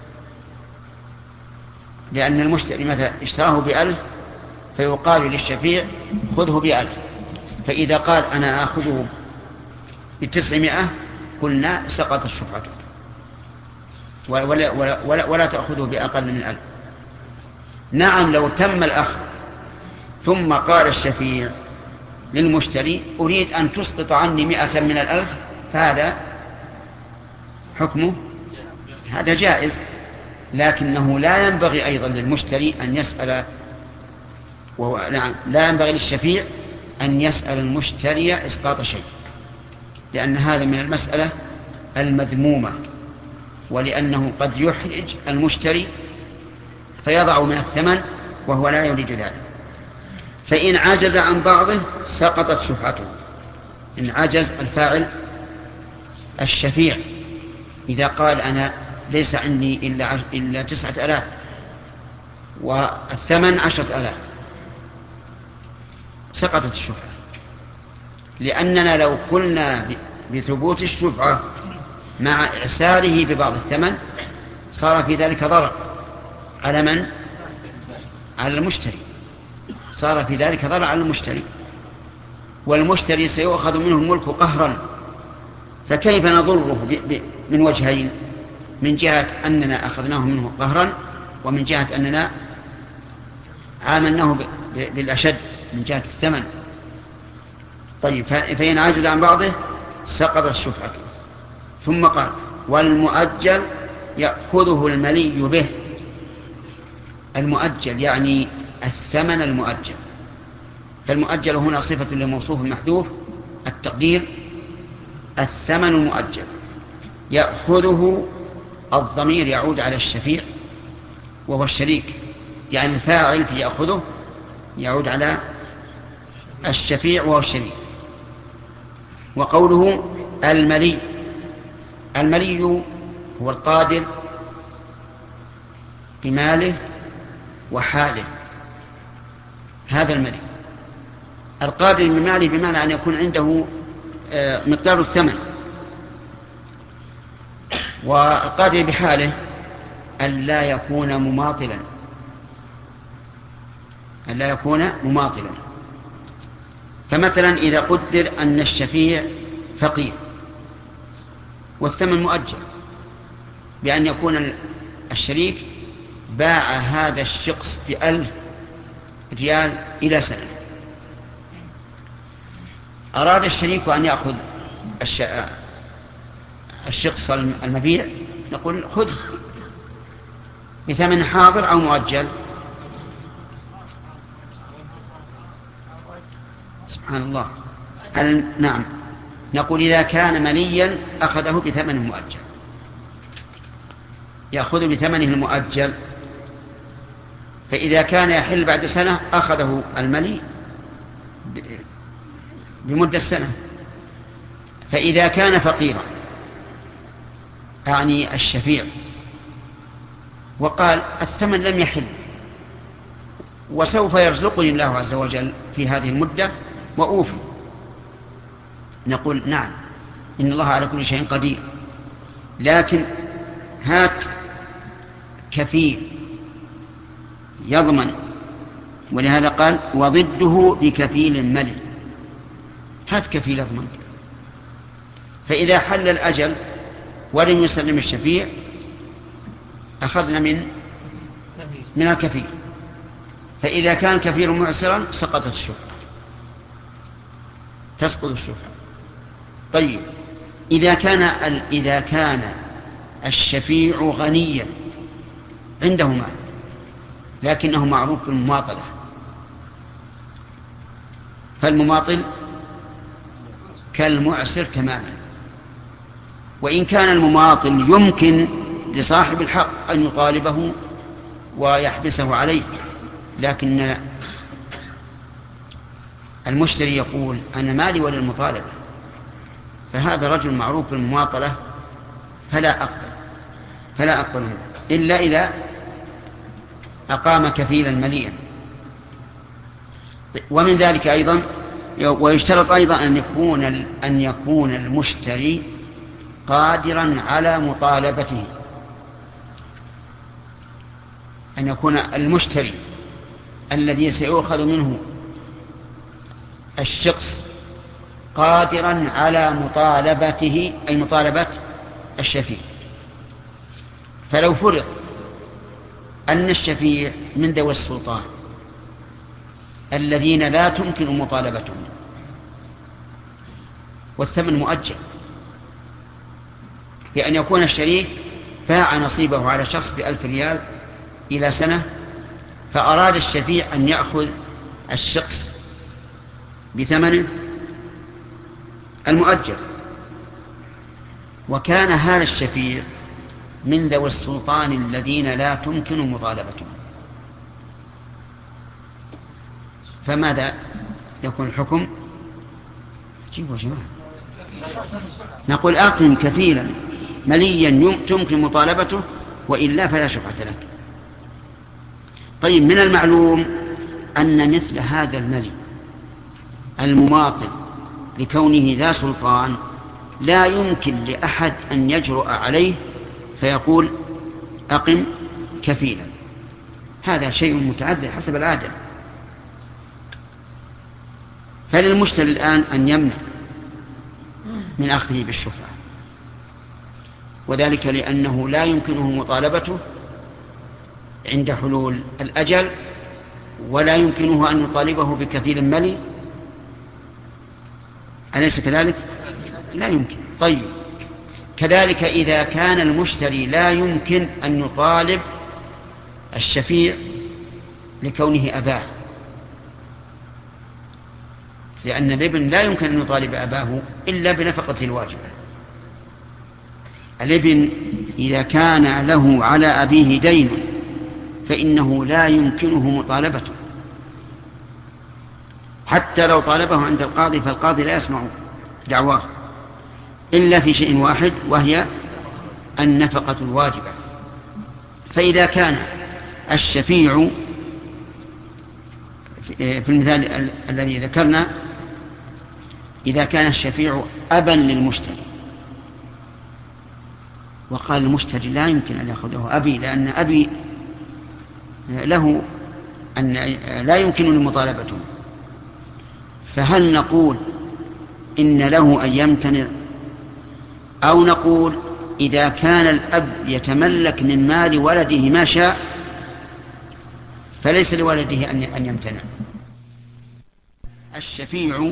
لأن المشتري مثلا اشتراه بألف فيقال للشفيع خذه بألف، فإذا قال أنا أخذه بتسعمائة قلنا سقط الشفعة ولا, ولا, ولا, ولا تأخذه بأقل من ألف. نعم لو تم الأخذ ثم قال الشفيع للمشتري أريد أن تسقط عني مئة من الألف فهذا حكمه هذا جائز، لكنه لا ينبغي أيضا للمشتري أن يسأل وهو نعم لا ينبغي للشفيع أن يسأل المشتري إسقاط شيء، لأن هذا من المسألة المذمومة، ولأنه قد يحرج المشتري فيضع من الثمن وهو لا يريد ذلك. فإن عجز عن بعضه سقطت شفعته. إن عجز الفاعل الشفيع إذا قال أنا ليس عندي إلا, إلا تسعة ألاف والثمن عشرة ألاف سقطت الشفعة، لأننا لو قلنا بثبوت الشفعة مع إعساره ببعض الثمن صار في ذلك ضرر على من؟ على المشتري. صار في ذلك ضرر على المشتري، والمشتري سيؤخذ منه الملك قهرا، فكيف نضره من وجهين؟ من جهة أننا أخذناه منه قهرا، ومن جهة أننا عاملناه بالأشد من جهة الثمن. طيب فإن عجز عن بعضه سقط الشفعة. ثم قال والمؤجل يأخذه الملي به. المؤجل يعني الثمن المؤجل. فالمؤجل هنا صفة لموصوف محذوف، التقدير الثمن المؤجل. يأخذه الضمير يعود على الشفيع وهو الشريك، يعني الفاعل في يأخذه يعود على الشفيع وهو الشريك. وقوله الملي، الملي هو القادر بماله وحاله، هذا الملي. القادر بماله بمعنى أن يكون عنده مقدار الثمن، والقادر بحاله أن لا يكون مماطلا، أن لا يكون مماطلا. فمثلا إذا قدر أن الشفيع فقير والثمن مؤجل، بأن يكون الشريك باع هذا الشخص بألف ريال إلى سنة، أراد الشريك أن يأخذ الشخص المبيع، نقول خذه بثمن حاضر أو مؤجل. سبحان الله. نعم، نقول إذا كان مليا أخذه بثمن مؤجل، يأخذ بثمنه المؤجل. فإذا كان يحل بعد سنة أخذه الملي بمدة سنة. فإذا كان فقيرا أعني الشفيع وقال الثمن لم يحل وسوف يرزقني الله عز وجل في هذه المدة وأوفي، نقول نعم إن الله على كل شيء قدير، لكن هات كفيل يضمن. ولهذا قال وضده بكفيل ملي، هات كفيل يضمن. فإذا حل الأجل ولم يسلم الشفيع أخذنا من من الكفيل. فإذا كان كفيل معسرا سقطت الشفعة، تسقط الشفعة. طيب إذا كان إذا كان الشفيع غنيا عنده مال لكنه معروف بالمماطلة، فالمماطل كالمعسر تماما. وإن كان المماطل يمكن لصاحب الحق أن يطالبه ويحبسه عليه، لكن المشتري يقول أنا مالي وللمطالبة، فهذا رجل معروف بالمماطلة فلا أقبل فلا أقبل إلا إذا أقام كفيلا مليا. ومن ذلك أيضا ويشترط أيضا أن يكون أن يكون المشتري قادرا على مطالبته، أن يكون المشتري الذي سيؤخذ منه الشخص قادرا على مطالبته، أي مطالبة الشفيع. فلو فرض أن الشفيع من ذوي السلطان الذين لا تمكن مطالبتهم والثمن مؤجل، بأن يكون الشريك باع نصيبه على شخص بألف ريال إلى سنة، فأراد الشفيع أن يأخذ الشخص بثمنه المؤجل، وكان هذا الشفيع من ذوي السلطان الذين لا تمكن مطالبتهم، فماذا يكون الحكم؟ جيبوا يا جماعة. نقول أقم كفيلا مليا تمكن مطالبته وإلا فلا شفعة لك. طيب من المعلوم أن مثل هذا الملي المماطل لكونه ذا سلطان لا يمكن لأحد أن يجرؤ عليه فيقول أقم كفيلا، هذا شيء متعذر حسب العادة. فللمشتري الآن أن يمنع من أخذه بالشفعة، وذلك لأنه لا يمكنه مطالبته عند حلول الأجل، ولا يمكنه أن يطالبه بكفيل ملي، أليس كذلك؟ لا يمكن. طيب كذلك إذا كان المشتري لا يمكن أن يطالب الشفيع لكونه أباه، لأن الابن لا يمكن أن يطالب أباه إلا بنفقته الواجبة. الابن إذا كان له على أبيه دين فإنه لا يمكنه مطالبته، حتى لو طالبه عند القاضي فالقاضي لا يسمع دعواه إلا في شيء واحد، وهي النفقة الواجبة. فإذا كان الشفيع في المثال الذي ذكرنا، إذا كان الشفيع أبا للمشتري وقال المشتري لا يمكن أن يأخذه أبي لأن أبي له أن لا يمكنني مطالبته، فهل نقول إن له أن يمتنع، أو نقول إذا كان الأب يتملك من مال ولده ما شاء فليس لولده أن يمتنع؟ الشفيع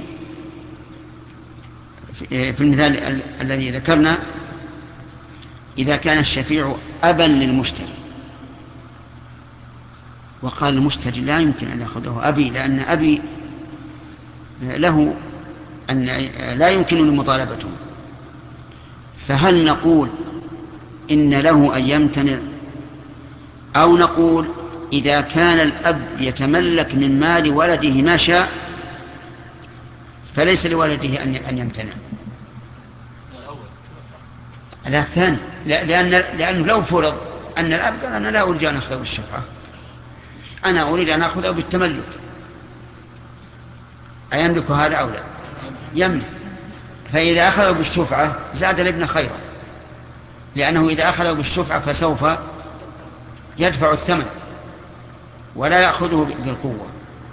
في المثال الذي ذكرنا، إذا كان الشفيع أبا للمشتري وقال المشتري لا يمكن أن يأخذه أبي لأن أبي له أن لا يمكنني مطالبته، فهل نقول إن له أن يمتنع، أو نقول إذا كان الأب يتملك من مال ولده ما شاء فليس لولده أن يمتنع؟ لا، الثاني، لأن لأنه لو فرض أن الأب قال أنا لا أريد أن أخذه بالشفعة، أنا أريد أن أخذه بالتملك، أيملك هذا أو لا؟ يملك. فإذا أخذه بالشفعة زاد الابن خيرا، لأنه إذا أخذه بالشفعة فسوف يدفع الثمن ولا يأخذه بالقوة.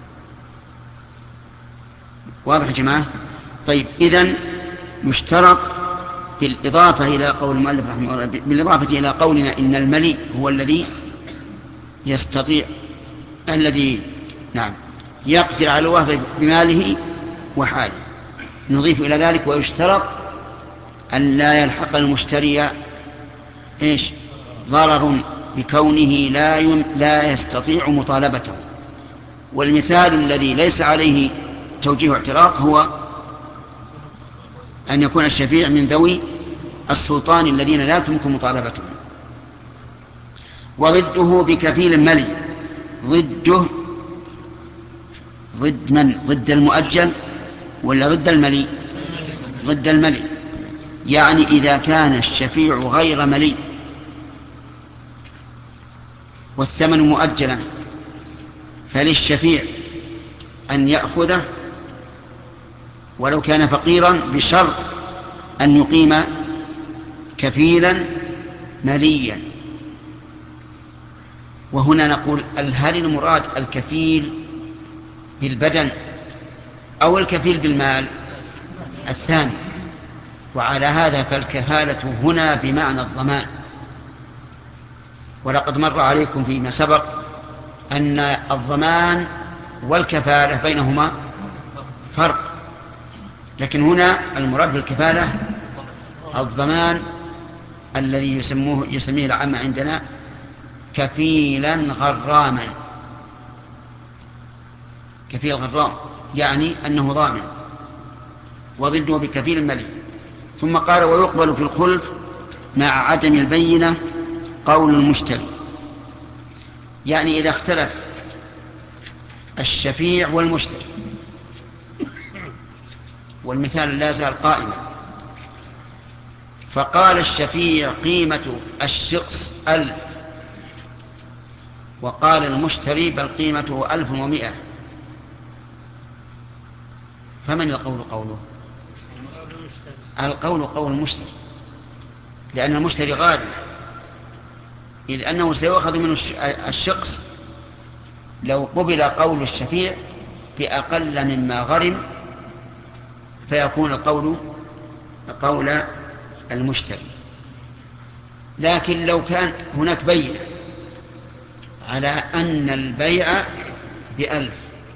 واضح يا جماعة؟ طيب، إذن يشترط بالإضافة إلى قول المؤلف رحمه الله، بالإضافة إلى قولنا إن الملي هو الذي يستطيع الذي نعم يقدر على الوهب بماله وحاله، نضيف إلى ذلك ويشترط أن لا يلحق المشتري إيش ضرر بكونه لا يم لا يستطيع مطالبته. والمثال الذي ليس عليه توجيه اعتراض هو أن يكون الشفيع من ذوي السلطان الذين لا تمكن مطالبتهم. وضده بكفيل ملي، ضده ضد من؟ ضد المؤجل ولا ضد الملي؟ ضد الملي، يعني إذا كان الشفيع غير ملي والثمن مؤجلا فللشفيع أن يأخذه ولو كان فقيرا بشرط أن يقيم كفيلا مليا. وهنا نقول هل المراد الكفيل بالبدن أو الكفيل بالمال؟ الثاني. وعلى هذا فالكفالة هنا بمعنى الضمان. ولقد مر عليكم فيما سبق أن الضمان والكفالة بينهما فرق، لكن هنا المراد بالكفالة الضمان الذي يسموه يسميه العامة عندنا كفيلا غراما. كفيل غرام يعني أنه ضامن، وضده بكفيل ملي. ثم قال ويقبل في الخلف مع عدم البينة قول المشتري، يعني إذا اختلف الشفيع والمشتري والمثال لا زال قائما، فقال الشفيع قيمة الشخص ألف وقال المشتري بل قيمته ألف ومئة، فمن القول قوله؟ القول قول المشتري، لأن المشتري غالب، إذ أنه سيؤخذ من الشخص لو قبل قول الشفيع بأقل مما غرم فيكون القول قول المشتري. لكن لو كان هناك بينة على أن البيع بألف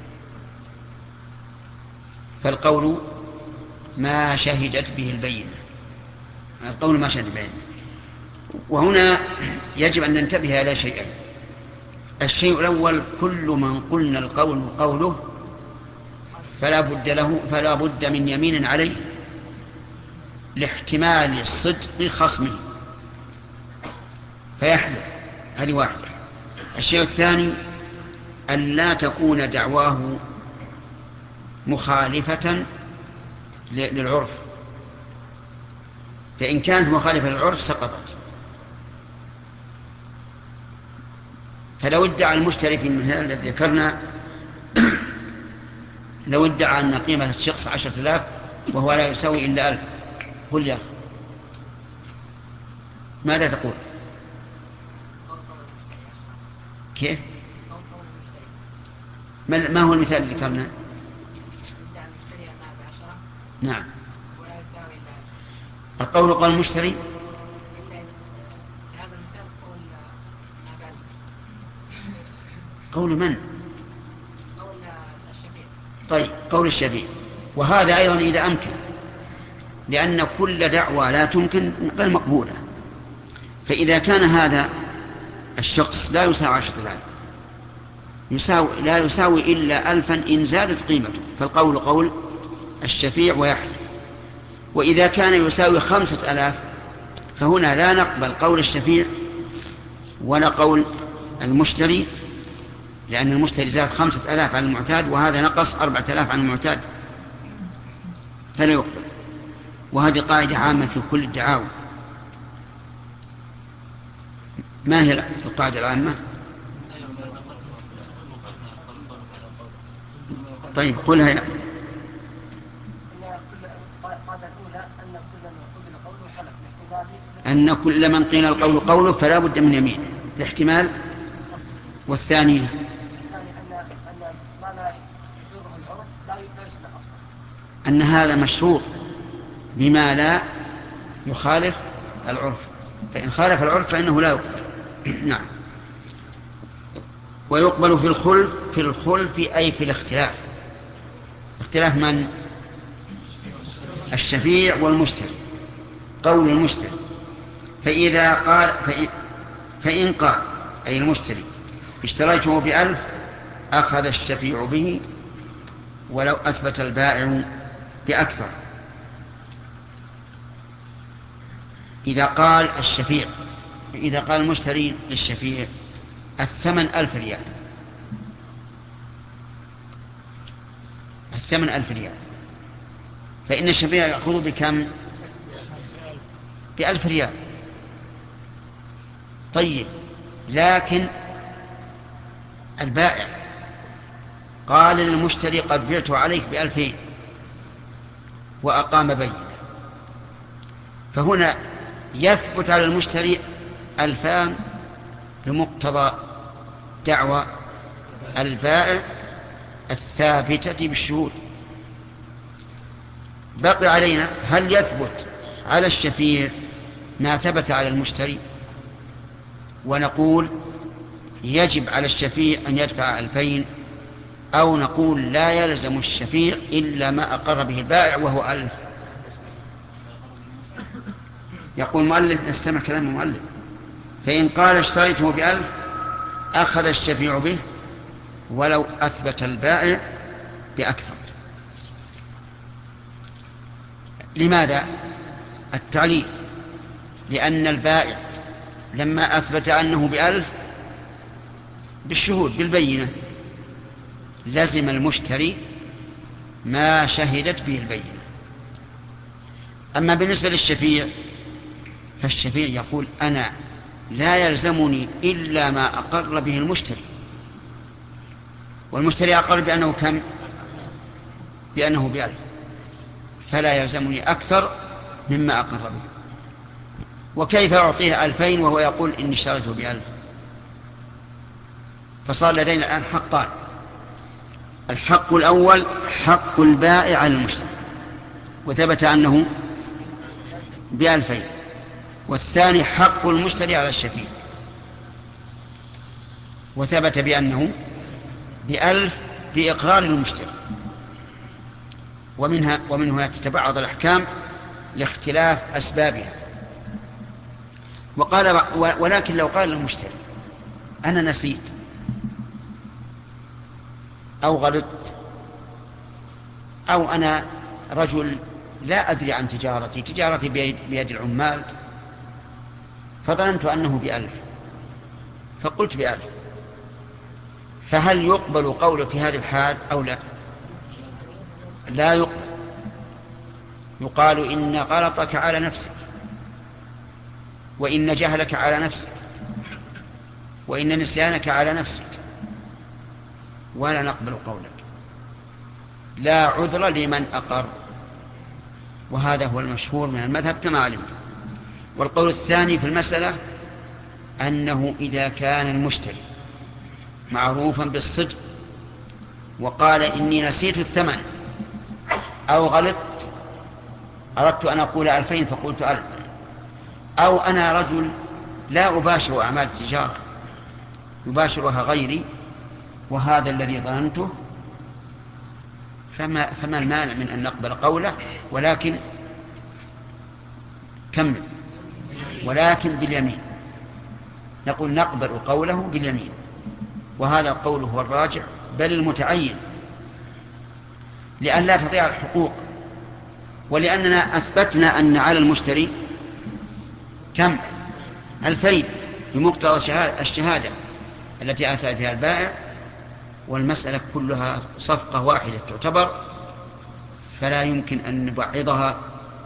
فالقول ما شهدت به البينة، القول ما شهدت به. وهنا يجب أن ننتبه إلى شيئين. الشيء الأول كل من قلنا القول قوله فلا بد له فلا بد من يمين عليه لاحتمال صدق خصمه فيحلف. هذه واحدة. الشيء الثاني أن لا تكون دعواه مخالفة للعرف، فإن كانت مخالفة للعرف سقطت. فلو ادعى المشتري في المثال الذي ذكرنا لو ادعى أن قيمة الشخص عشرة آلاف وهو لا يساوي إلا ألف، قل يا أخي ماذا تقول؟ كيف؟ ما هو المثال الذي ذكرنا؟ نعم. القول قول المشتري. قول من؟ طيب قول الشفيع. وهذا أيضا إذا أمكن، لأن كل دعوى لا تمكن غير مقبولة. فإذا كان هذا الشخص لا يساوي عشرة آلاف، يساوي لا يساوي إلا ألفا إن زادت قيمته، فالقول قول الشفيع ويحلف. وإذا كان يساوي خمسة آلاف فهنا لا نقبل قول الشفيع ولا قول المشتري، لأن المشتري زاد خمسة آلاف عن المعتاد وهذا نقص أربعة آلاف عن المعتاد، فلا يقبل. وهذه قاعدة عامة في كل الدعاوى. ما هي القاعدة العامة؟ طيب قلها يا أن كل من قيل القول قوله فلا بد من يمينه الاحتمال. والثانية أن هذا مشروط بما لا يخالف العرف، فإن خالف العرف فإنه لا يقبل. نعم. ويقبل في الخلف في الخلف أي في الاختلاف. اختلاف من؟ الشفيع والمشتري. قول المشتري فإذا قال فإن, فإن قال أي المشتري اشتريته بألف أخذ الشفيع به ولو أثبت البائع بأكثر. إذا قال الشفيع إذا قال المشتري للشفيع الثمن ألف ريال، الثمن ألف ريال، فإن الشفيع يأخذ بكم؟ بألف ريال. طيب لكن البائع قال للمشتري قد بعته عليك بألفين وأقام بينة، فهنا يثبت على المشتري ألفان بمقتضى دعوى البائع الثابتة بالشهود. بقي علينا هل يثبت على الشفيع ما ثبت على المشتري، ونقول يجب على الشفيع أن يدفع ألفين، أو نقول لا يلزم الشفيع إلا ما أقر به البائع وهو ألف. يقول مؤلف نستمع كلام المؤلف فإن قال اشتريته بألف أخذ الشفيع به ولو أثبت البائع بأكثر. لماذا؟ التعليل لأن البائع لما أثبت أنه بألف بالشهود بالبينة لزم المشتري ما شهدت به البينة. أما بالنسبة للشفيع فالشفيع يقول أنا لا يلزمني إلا ما أقر به المشتري، والمشتري أقر بأنه كم؟ بأنه بألف، فلا يلزمني أكثر مما أقر به. وكيف أعطيه ألفين وهو يقول إني اشتريته بألف؟ فصار لدينا الآن حقان. الحق الأول حق البائع على المشتري وثبت أنه بألفين، والثاني حق المشتري على الشفيع وثبت بأنه بألف بإقرار المشتري. ومنها ومن هنا تتبعض الأحكام لاختلاف أسبابها. وقال ولكن لو قال المشتري أنا نسيت أو غلطت، أو أنا رجل لا أدري عن تجارتي، تجارتي بيد, بيد العمال، فظننت أنه بألف فقلت بألف، فهل يقبل قوله في هذه الحال أو لا؟ لا يقبل. يقال إن غلطك على نفسك، وإن جهلك على نفسك، وإن نسيانك على نفسك، ولا نقبل قولك. لا عذر لمن أقر، وهذا هو المشهور من المذهب كما علمت. والقول الثاني في المسألة أنه إذا كان المشتري معروفا بالصدق وقال إني نسيت الثمن أو غلطت، أردت أن أقول ألفين فقلت ألف، أو أنا رجل لا أباشر أعمال التجارة يباشرها غيري وهذا الذي ظننته، فما, فما المانع من أن نقبل قوله، ولكن كمل، ولكن باليمين. نقول نقبل قوله باليمين، وهذا القول هو الراجح بل المتعين، لأن لا تضيع الحقوق، ولأننا أثبتنا أن على المشتري كم؟ ألفين بمقتضى الشهادة التي أتى بها البائع، والمسألة كلها صفقة واحدة تعتبر، فلا يمكن أن نبعضها،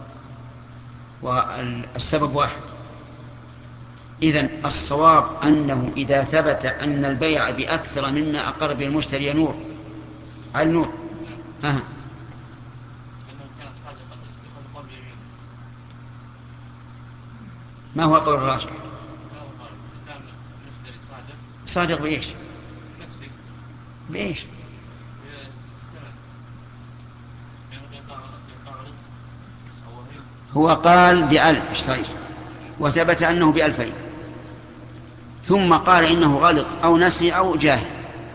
والسبب واحد. إذن الصواب أنه إذا ثبت أن البيع بأكثر مما أقر به المشتري نور على النور. ها ما هو قول الراجح؟ صادق بإيش؟ بإيش؟ هو قال بألف اشتريت وثبت أنه بألفين، ثم قال إنه غلط أو نسي أو جاهل،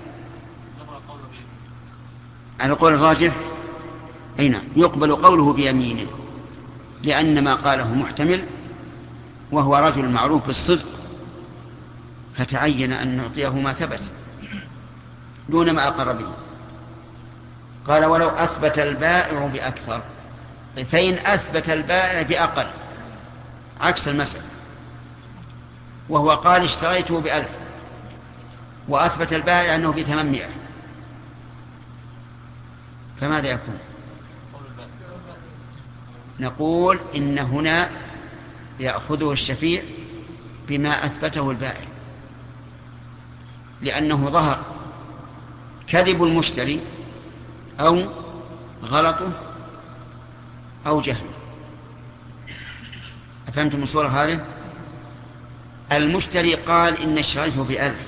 على قول الراجح أي نعم يقبل قوله بيمينه، لأن ما قاله محتمل، وهو رجل معروف بالصدق، فتعين أن نعطيه ما ثبت دون ما أقر به. قال ولو أثبت البائع بأكثر، فإن أثبت البائع بأقل عكس المسألة، وهو قال اشتريته بألف وأثبت البائع أنه بثمانمائة، فماذا يكون؟ نقول إن هنا يأخذه الشفيع بما أثبته البائع، لأنه ظهر كذب المشتري أو غلطه أو جهله. أفهمتم الصورة هذه؟ المشتري قال إن اشتريته بألف،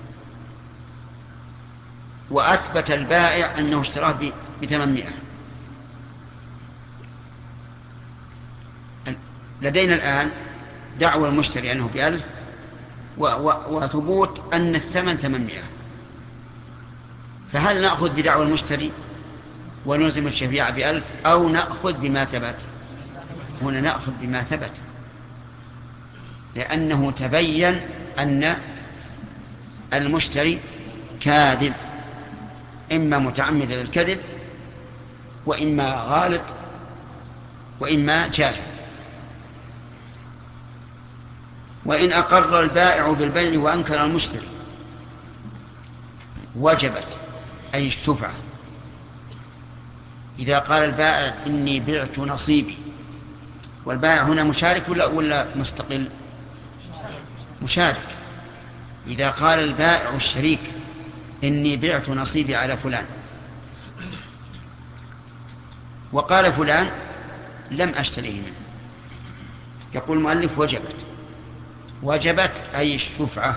وأثبت البائع أنه اشتراه بثمانمائة. لدينا الآن دعوى المشتري أنه بألف وثبوت أن الثمن ثمانمائة، فهل نأخذ بدعوى المشتري ونلزم الشفيع بألف أو نأخذ بما ثبت؟ هنا نأخذ بما ثبت، لأنه تبين أن المشتري كاذب، إما متعمد للكذب وإما غالط وإما جاهل. وإن أقر البائع بالبيع وأنكر المشتري وجبت أي الشفعة. إذا قال البائع إني بعت نصيبي، والبائع هنا مشارك ولا, ولا مستقل؟ مشارك. إذا قال البائع الشريك إني بعت نصيبي على فلان، وقال فلان لم أشتريه منه، يقول المؤلف وجبت. وجبت أي الشفعة،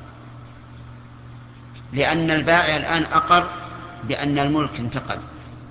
لأن البائع الآن أقر بأن الملك انتقل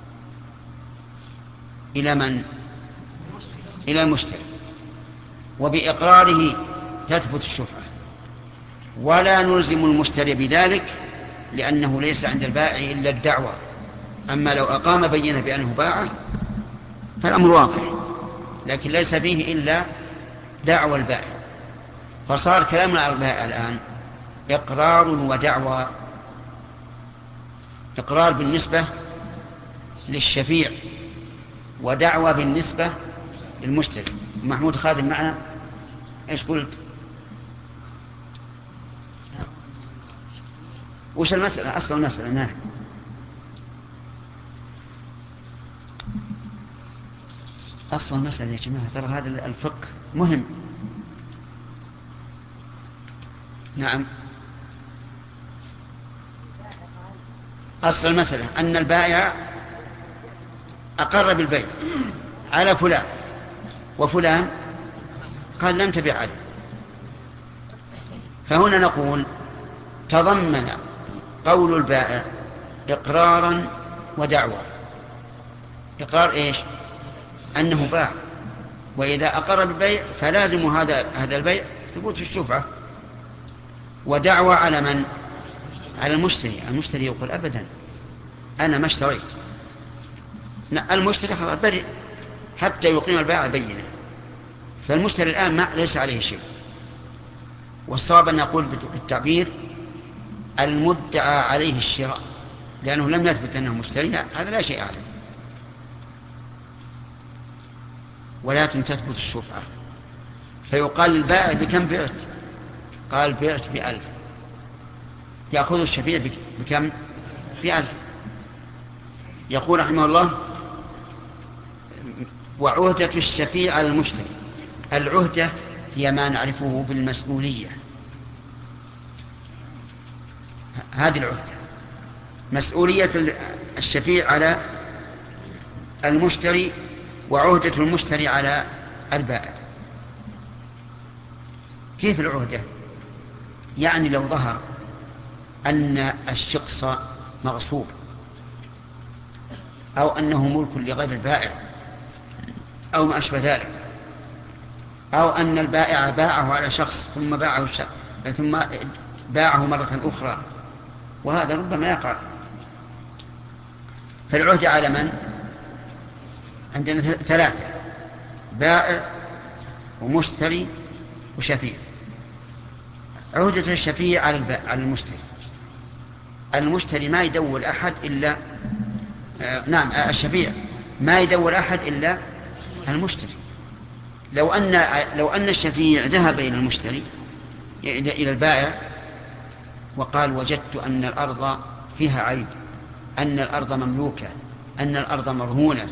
إلى من؟ إلى المشتري، وبإقراره تثبت الشفعة، ولا نلزم المشتري بذلك لأنه ليس عند البائع إلا الدعوة. أما لو أقام بينه بأنه باعه فالأمر واضح، لكن ليس فيه إلا دعوى البائع. فصار كلامنا على البائع الآن إقرار ودعوى، إقرار بالنسبة للشفيع ودعوة بالنسبة للمشتري. محمود خادم معنا، ايش قلت؟ وش المسألة؟ أصل المسألة ما أصل المسألة يا جماعة، ترى هذا الفقه مهم. نعم، أصل المسألة أن البائع أقر بالبيع على فلان، وفلان قال لم تبع عليه، فهنا نقول تضمن قول البائع إقرارا ودعوة. إقرار إيش؟ أنه باع، وإذا أقر بالبيع فلازم هذا هذا البيع ثبوت الشفعة. ودعوة على من؟ على المشتري. المشتري يقول أبدا أنا ما اشتريت، المشتري خلاص برئ حتى يقيم البائع بينه، فالمشتري الآن ما ليس عليه شيء. والصواب أن نقول بالتعبير المدعى عليه الشراء، لأنه لم يثبت أنه مشتري، هذا لا شيء عليه، ولكن تثبت الشفعة. فيقال للبائع بكم بعت؟ قال بعت بألف، يأخذ الشفيع بكم؟ بألف. يقول رحمه الله وعهدة الشفيع على المشتري. العهدة هي ما نعرفه بالمسؤولية، هذه العهدة مسؤولية الشفيع على المشتري وعهدة المشتري على البائع. كيف العهدة؟ يعني لو ظهر أن الشخص مغصوب أو أنه ملك لغير البائع أو ما أشبه ذلك، أو أن البائع باعه على شخص ثم باعه الشخص ثم باعه مرة أخرى، وهذا ربما يقع. فالعهدة على من؟ عندنا ثلاثة: بائع ومشتري وشفيع. عهدة الشفيع على على المشتري. المشتري ما يدول أحد إلا آه نعم الشفيع ما يدول أحد إلا المشتري. لو أن لو أن الشفيع ذهب إلى المشتري إلى البائع وقال وجدت أن الأرض فيها عيب، أن الأرض مملوكة، أن الأرض مرهونة،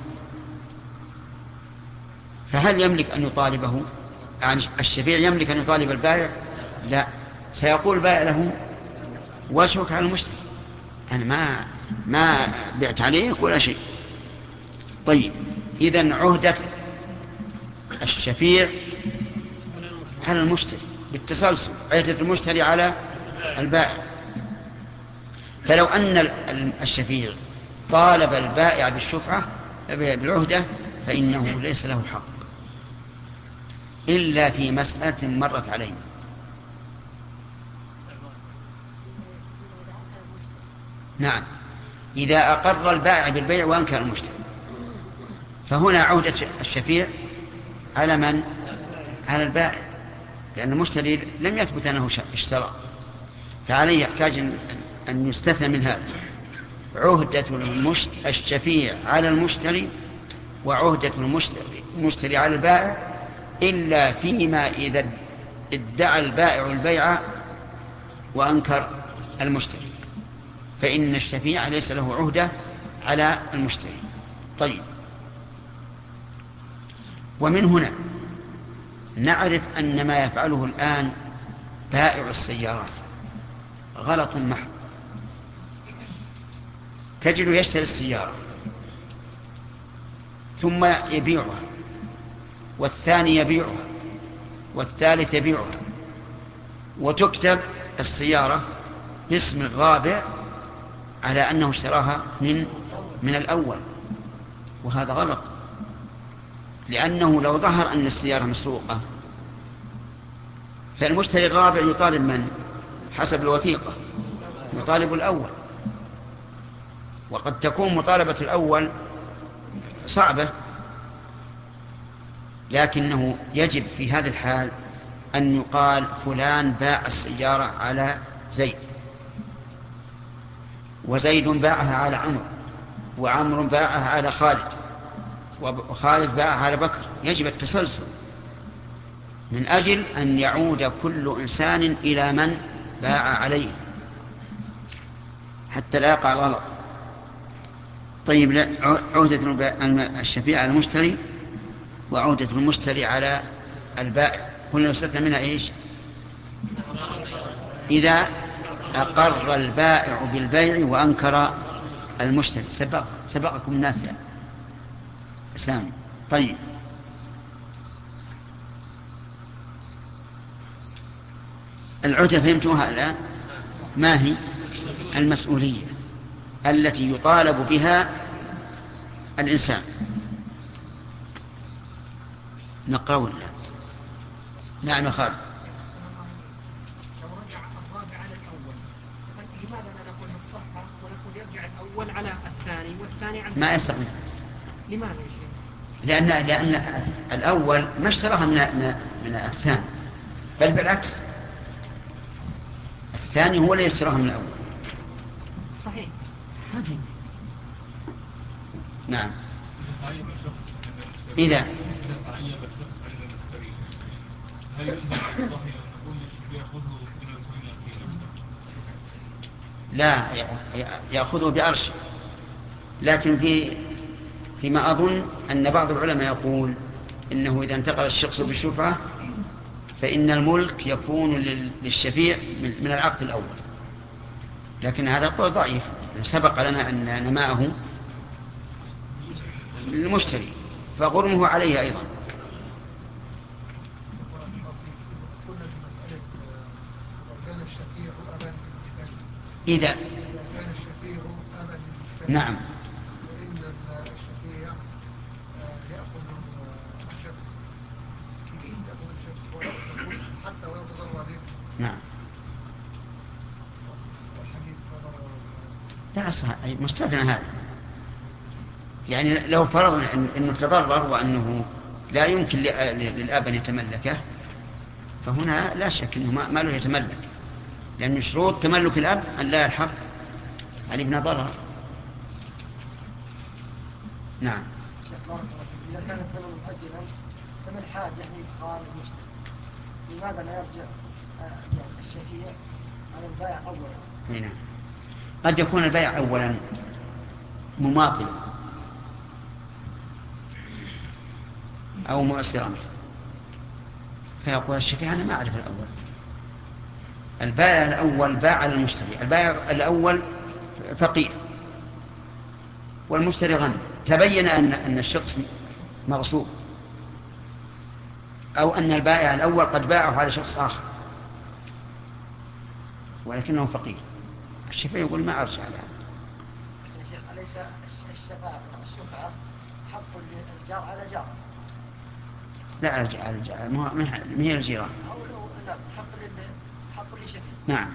فهل يملك أن يطالبه؟ يعني الشفيع يملك أن يطالب البائع؟ لا، سيقول البائع له وجهك على المشتري، أنا ما ما بعت عليك ولا شيء. طيب، إذن عهدة الشفيع على المشتري بالتسلسل، عهدة المشتري على البائع. فلو أن الشفيع طالب البائع بالشفعة بالعهدة فإنه ليس له حق إلا في مسألة مرت علينا. نعم، إذا أقر البائع بالبيع وأنكر المشتري، فهنا عهدة الشفيع على من؟ على البائع، لأن المشتري لم يثبت أنه اشترى، فعليه يحتاج أن يستثنى من هذا. عهدة الشفيع على المشتري وعهدة المشتري على البائع إلا فيما إذا ادعى البائع البيع وأنكر المشتري، فإن الشفيع ليس له عهدة على المشتري. طيب، ومن هنا نعرف أن ما يفعله الآن بائع السيارات غلط محض. تجد يشتري السيارة ثم يبيعها، والثاني يبيعها، والثالث يبيعها، وتكتب السيارة باسم الرابع على أنه اشتراها من من الأول، وهذا غلط، لأنه لو ظهر أن السيارة مسروقة فالمشتري الرابع يطالب من؟ حسب الوثيقة يطالب الأول، وقد تكون مطالبة الأول صعبة، لكنه يجب في هذا الحال أن يقال فلان باع السيارة على زيد، وزيد باعها على عمرو، وعمرو باعها على خالد، وخالد باعها على بكر، يجب التسلسل من أجل أن يعود كل إنسان إلى من باع عليه حتى لا يقع الغلط. طيب، عودة الشفيع على المشتري وعودة المشتري على البائع كنا نستثنى منها إيش؟ إذا أقر البائع بالبيع وأنكر المشتري. سبق سبقكم الناس يعني. سامي. طيب، العودة فهمتوها الآن؟ ما هي المسؤولية التي يطالب بها الإنسان؟ نقرأ ولا؟ نعم يا خالد. لو رجع الرابع على الأول، لماذا لا نقول الصحة ونقول يرجع الأول على الثاني والثاني على ما يستطيع. لماذا يا شيخ؟ لأن لأن الأول ما اشتراها من من الثاني، بل بالعكس، الثاني هو اللي يشتراها من الأول. صحيح. هذه نعم. إذا هل يلزم الصحي أن نقول للشفيع خذه من الزمن الأخير؟ لا، يأخذه بأرش. لكن في فيما أظن أن بعض العلماء يقول إنه إذا انتقل الشخص بالشفعة فإن الملك يكون للشفيع من العقد الأول، لكن هذا القول ضعيف. سبق لنا أن نماءه للمشتري فغرمه عليه أيضا. إذا كان الشفيع أبا للمشتري، نعم، فإن الشفيع يأخذ الشخص يأخذ الشخص حتى ولو تضرر به. نعم. والحديث لا أصلا مستثنى هذا، يعني لو فرضنا أنه تضرر وأنه لا يمكن للأب أن يتملكه، فهنا لا شك أنه ما له يتملك، لأن شروط تملك الأب أن لا يلحق عن ابن ضرر. نعم. شيخ بارك الله فيك، إذا كان الثمن مؤجلا فما الحاجة لإدخال المشتري؟ لماذا لا يرجع الشفيع على البائع أولا؟ نعم. قد يكون البيع أولا مماطلا أو مؤثرا، فيقول الشفيع أنا ما أعرف الأول. البائع الأول باع على المشتري، البائع الأول فقير والمشتري غني، تبين أن أن الشخص مغصوب، أو أن البائع الأول قد باعه على شخص آخر ولكنه فقير. الشفيع يقول ما أرجع على هذا. يا شيخ أليس الشفاعة الشفعة حق للجار على جار؟ لا أرجع على الجار، ما هي الجيران. أو لا، حق لل حق للشفيع. نعم.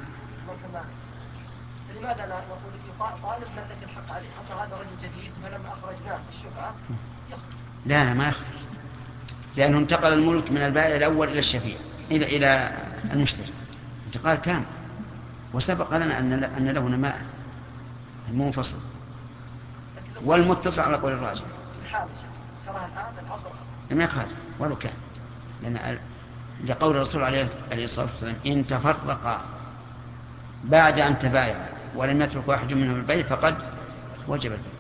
فلماذا لا نقول طالب من لك الحق عليه؟ أما هذا رجل جديد فلما أخرجناه بالشفعة يخرج. لا لا ما يخرج، لأنه انتقل الملك من البائع الأول إلى الشفيع إلى إلى المشتري، انتقال تام. وسبق لنا أن أن له نماء المنفصل والمتصل على قول الراجح. الحال شرها الآن العصر لم يخرج ولو كان، لأن لقول الرسول عليه الصلاة والسلام إن تفرقا بعد أن تبايعا ولم يترك واحد منهم البيع فقد وجب البيع.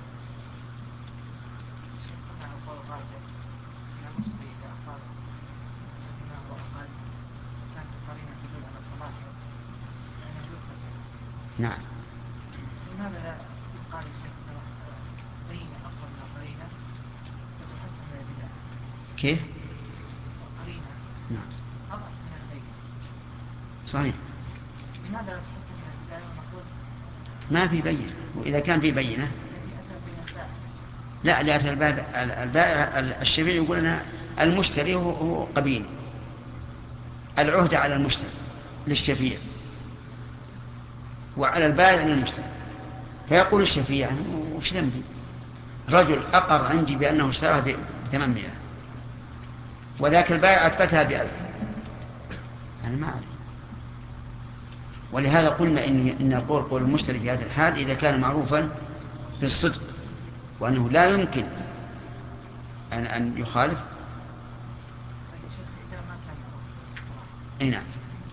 نعم. لماذا لا يقال الشيخ قرينة أفضل من قرينة وتحكم بها؟ كيف؟ قرينة نعم أضعف من البينة. صحيح. لماذا لا تحكم بها البداية المفروض؟ ما في بينة، وإذا كان في بينة الذي أتى بها البائع. لا لأتى البائع البائع الشفيع يقول لنا المشتري هو, هو قبيل، العهدة على المشتري للشفيع وعلى البائع للمشتري، فيقول الشفيع يعني وش ذنبي؟ رجل أقر عندي بأنه اشتراها بثمانمائة وذاك البائع أثبتها بألف، أنا ما أعرف. ولهذا قلنا إن إن القول قول المشتري في هذه الحال إذا كان معروفا بالصدق وأنه لا يمكن أن أن يخالف. أي نعم.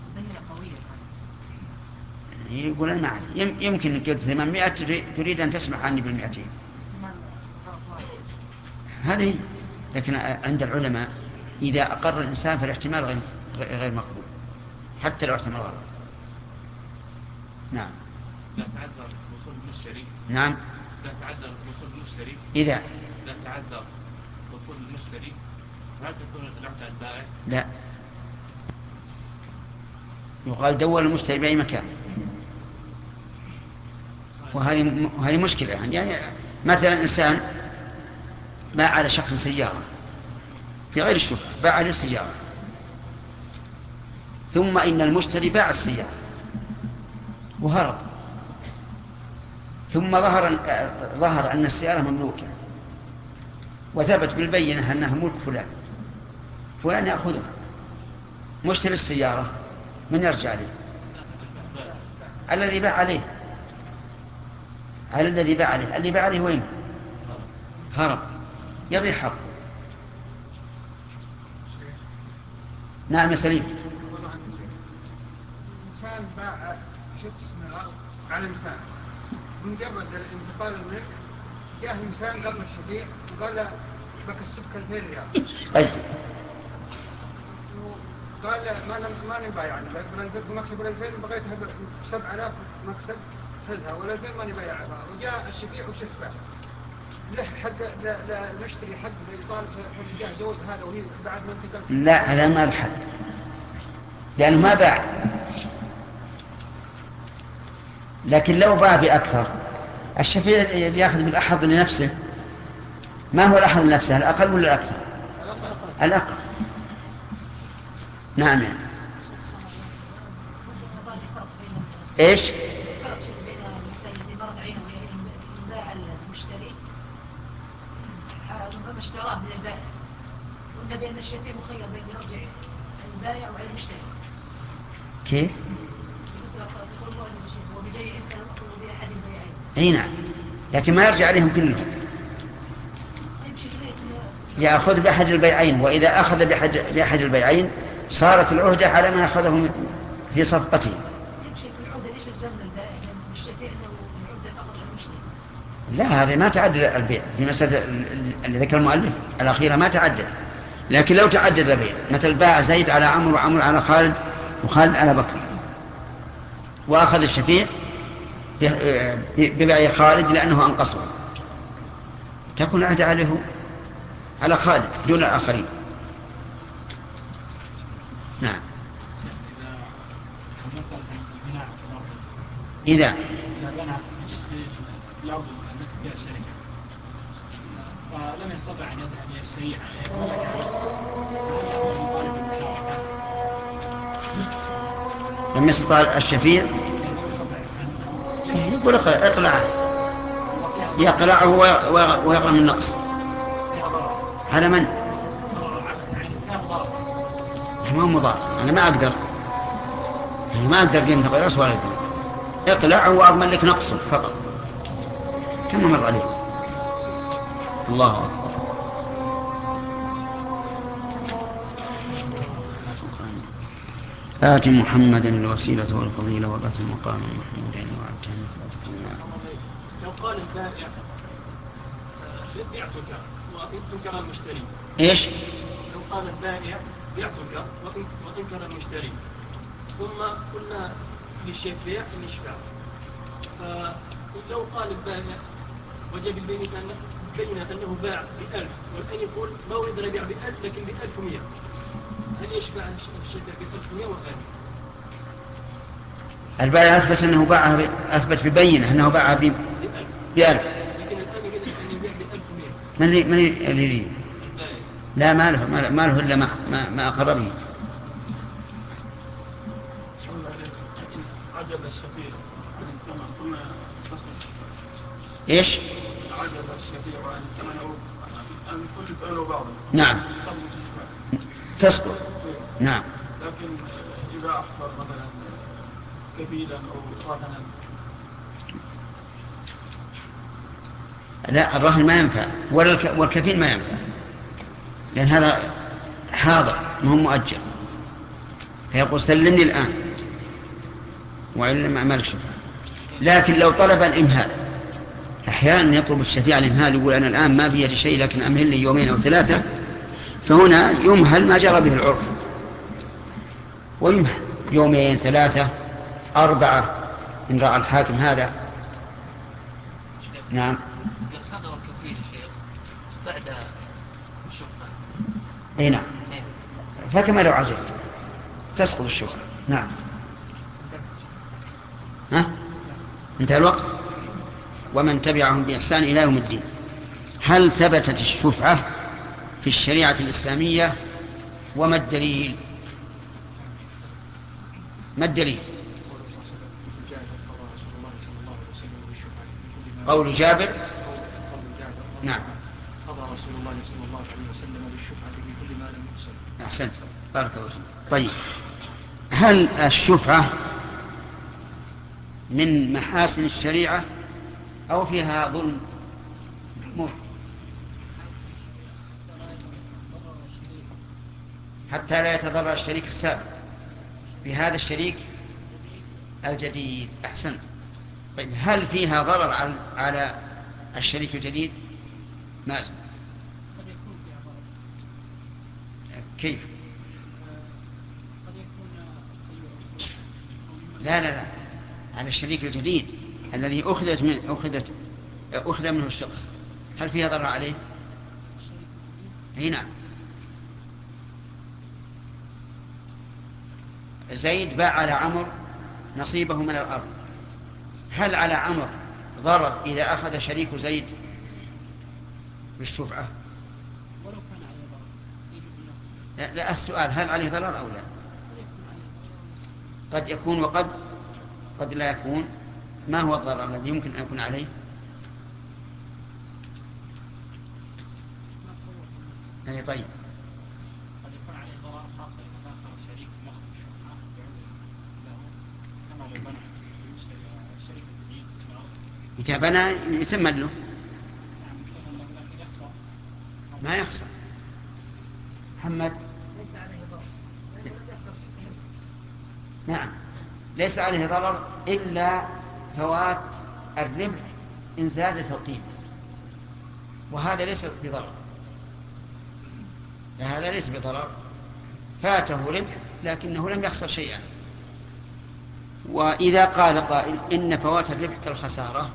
يقول المعنى يمكن قلت ثمانمائة تريد أن تسمح عني بالمئتين هذه. لكن عند العلماء إذا أقر الإنسان فالاحتمال غير غير مقبول حتى لو احتمال غلط. نعم. لا تعذر وصول المشتري. نعم. لا تعذر وصول المشتري. إذا لا تعذر وصول المشتري هل تكون العقد البائع؟ لا، يقال دور المشتري بأي مكان، وهذه وهذه مشكلة. يعني مثلا إنسان باع على شخص سيارة في غير الشفعة، باع عليه السيارة، ثم إن المشتري باع السيارة وهرب، ثم ظهر ظهر أن السيارة مملوكة وثبت بالبينة أنها ملك فلان، فلان يأخذها. مشتري السيارة من يرجع عليه؟ الذي باع عليه، على الذي باع عليه. اللي باع عليه وين؟ هرب، يضيع حق. نعم يا سليم. إنسان باع شخص من الأرض على إنسان، بمجرد الانتقال الملك جاء إنسان قبل الشفيع وقال له بكسبك ألفين ريال. طيب. قال ما أنا ما نبايع يعني بمكسب الألفين بغيتها بسبع آلاف مكسب خذها والألفين ما نبايعها. وجاء الشفيع وشفع له حق المشتري حق يطالب جاه زوج هذا وهي بعد ما انتقلت. لا هذا ما الحل لأنه ما باع. لكن لو باع بأكثر الشفيع بيأخذ بالأحظ لنفسه. ما هو الأحظ لنفسه، الأقل ولا الأكثر؟ الأقل. نعم. يعني ايش؟ اشتراه من البائع، وإن بأن الشفيع مخير بين يرجع البائع وعلى المشتري. كيف؟ وببيع كان وبيع أحد البيعين. أي نعم، لكن ما يرجع عليهم كلهم، يأخذ بأحد البيعين، وإذا أخذ بأحد, بأحد البيعين صارت العهدة على من أخذه في صفقته. يمشي في العهدة ليش يلزمنا البائع؟ لأن الشفيع أنه العهدة فقط للمشتري. لا هذا ما تعدد البيع في مسألة اللي ذكر المؤلف الأخيرة ما تعدد. لكن لو تعدد البيع مثل باع زيد على عمرو وعمرو على خالد وخالد على بكر، وأخذ الشفيع ببيع خالد لأنه أنقصه، تكون العهدة عليه على خالد دون الآخرين. نعم. إذا الأرض التي بها الشركة فلم يستطع أن يشتريها هل يأخذ طالب المشاركة؟ لم يستطع الشفيع يقول اقلعه، يقلعه ويقلع من النقص. على من؟ ما هو مضار. أنا ما أقدر أنا ما أقدر قيمة القياس ولا أقدر. اقلعه وأضمن لك نقصه فقط كما مر عليك. الله أكبر. آت محمدا الوسيلة والفضيلة وبعث المقام المحمود وعبده مثل. لو قال البائع بعتك وانكر المشتري. ايش؟ لو قال البائع بعتك وانكر المشتري ثم قلنا للشفيع الاشفاع، فلو قال البائع وجب البينة بين أنه باع بألف والآن يقول ما أريد أن أبيع بألف لكن بألف ومئة، هل يشفع الشفيع بألف ومئة وألف؟ البائع أثبت أنه باعها ب... أثبت ببينة أنه باعها ب... بألف، لكن الآن يقول أن يبيع بألف ومئة. من اللي من اللي يريد؟ لا ما له ما له إلا ما ما, ما أقر به. عجب الشفيع كما قلنا ايش؟ عجب الشفيع عن كما أن كل فعل وبعضه. نعم. تسقط. نعم. لكن إذا أحضر مثلا كفيلا أو راهنا؟ لا، الرهن ما ينفع ولا والكفيل ما ينفع، لأن هذا حاضر مهم مؤجل، فيقول سلمني الآن وإلا ما مالك شبهة. لكن لو طلب الإمهال، أحيانا يطلب الشفيع الإمهال، يقول أنا الآن ما بيدي شيء لكن أمهل لي يومين أو ثلاثة، فهنا يمهل ما جرى به العرف، ويمهل يومين ثلاثة أربعة إن رأى الحاكم هذا. نعم. يتصدر الكفيل شيء بعد الشفقة. أي نعم، فكما لو عجز تسقط الشفقة. نعم. ها؟ انتهى الوقت. ومن تبعهم بإحسان إلى يوم الدين. هل ثبتت الشفعة في الشريعة الإسلامية وما الدليل؟ ما الدليل؟ قول جابر. نعم. قضى رسول الله صلى الله عليه وسلم بالشفعة في كل ما لم يحسن. أحسنت، بارك الله فيك. طيب، هل الشفعة من محاسن الشريعة أو فيها ظلم محمود حتى لا يتضرر الشريك السابق بهذا الشريك الجديد؟ أحسنت. طيب، هل فيها ضرر على الشريك الجديد؟ ماذا؟ كيف؟ لا لا لا، على الشريك الجديد الذي أخذت من أخذت أخذ منه الشخص، هل فيها ضرر عليه؟ أي نعم. زيد باع على عمرو نصيبه من الأرض، هل على عمرو ضرر إذا أخذ شريك زيد بالشفعة؟ لا, لا، السؤال هل عليه ضرر أو لا؟ قد يكون وقد قد لا يكون. ما هو الضرر الذي يمكن أن يكون عليه؟ أي طيب. قد يكون عليه ضرر خاصة إذا تأخر الشريك يأخذ الشفعة له، كما لو بنى الشريك الجديد إذا بنى يتمد له، ما يخسر. محمد. ليس عليه ضرر لأنه لم يخسر شيء. نعم، ليس عليه ضرر إلا فوات الربح إن زادت القيمة، وهذا ليس بضرر، هذا ليس بضرر، فاته ربح لكنه لم يخسر شيئا. وإذا قال قائل إن فوات الربح كالخسارة،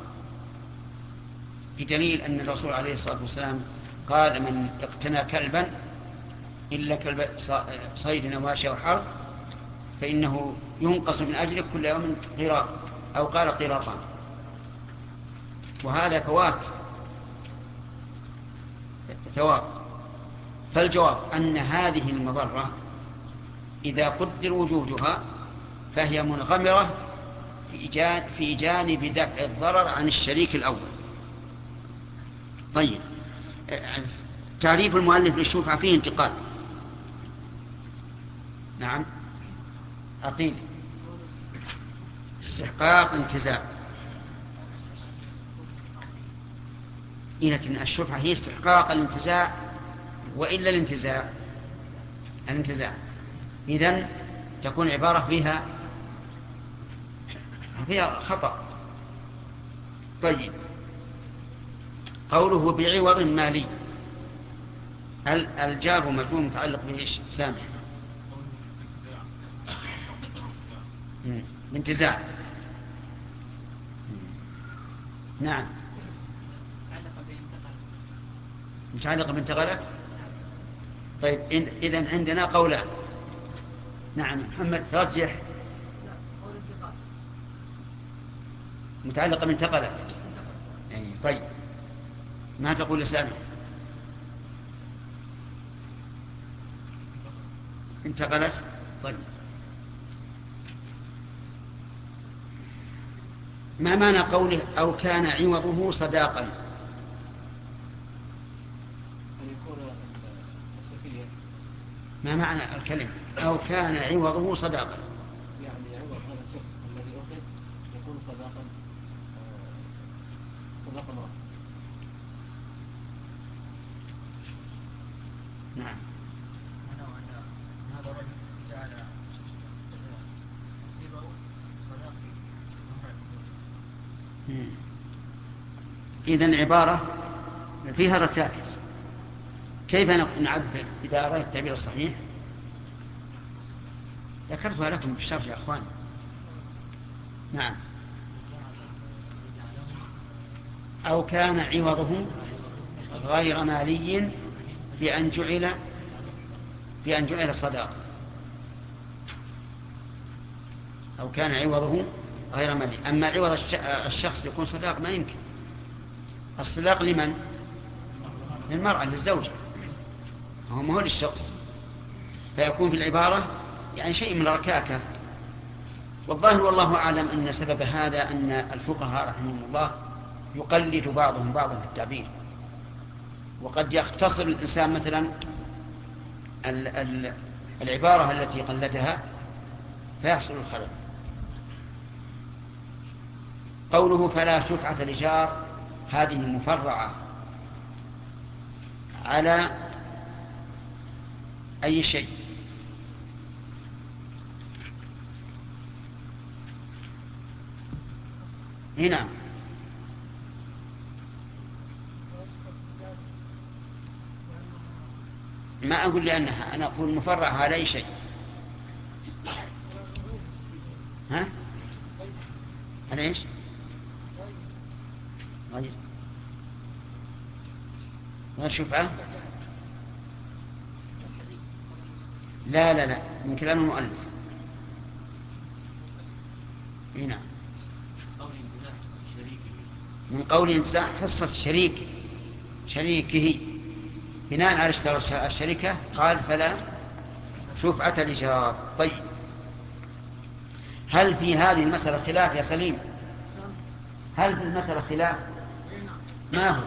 بدليل أن الرسول عليه الصلاة والسلام قال من اقتنى كلبا إلا كلب صيد نواشي وحرث فإنه ينقص من أجله كل يوم قيراط، أو قال قيراطان، وهذا فوات ثواب. فالجواب أن هذه المضرة إذا قدر وجودها فهي منغمرة في جانب دفع الضرر عن الشريك الأول. طيب، تعريف المؤلف للشفعة فيه انتقاد. نعم، أعطيني. استحقاق، انتزاع. لكن الشفعة هي استحقاق الانتزاع وإلا الانتزاع الانتزاع إذن تكون عبارة فيها فيها خطأ. طيب، قوله بعوض مالي، الجار ومجرور متعلق به ايش؟ سامح. انتزاع. نعم، متعلقة بانتقلت. طيب، إذن عندنا قولان. نعم، محمد ترجح. متعلقة بانتقلت. طيب، ما تقول لسامح؟ انتقلت. طيب، ما معنى قوله أو كان عوضه صداقا؟ ما معنى الكلمة أو كان عوضه صداقا؟ يعني عوض هذا الشخص الذي صداقا صداقا مرة. نعم. هذا رجل جعل نصيبه صداقي. إذن عبارة فيها ركاكة. كيف نعبر إذا أردت التعبير الصحيح؟ ذكرتها لكم بالشرح يا أخوان. نعم. أو كان عوضه غير مالي بأن جعل بأن جعل صداقة. أو كان عوضه غير مالي. أما عوض الشخص يكون صداق ما يمكن. الصداق لمن؟ للمرأة، للزوجة، هو ما هو للشخص. فيكون في العبارة يعني شيء من الركاكة. والظاهر والله أعلم أن سبب هذا أن الفقهاء رحمهم الله يقلد بعضهم بعضا في التعبير، وقد يختصر الإنسان مثلا ال ال العبارة التي قلدها فيحصل الخلل. قوله فلا شفعة لجار هذه مفرعة على أي شيء؟ هنا ما أقول لأنها، أنا أقول مفرعة على أي شيء. ها؟ على إيش؟ غير غير شفعة؟ لا لا لا، من كلام المؤلف. هنا من قول إنسان حصة شريك شريكه بناء على اشتراط الشركة قال فلا شفعة لجار. طيب، هل في هذه المسألة خلاف يا سليم؟ هل في المسألة خلاف؟ ما هو؟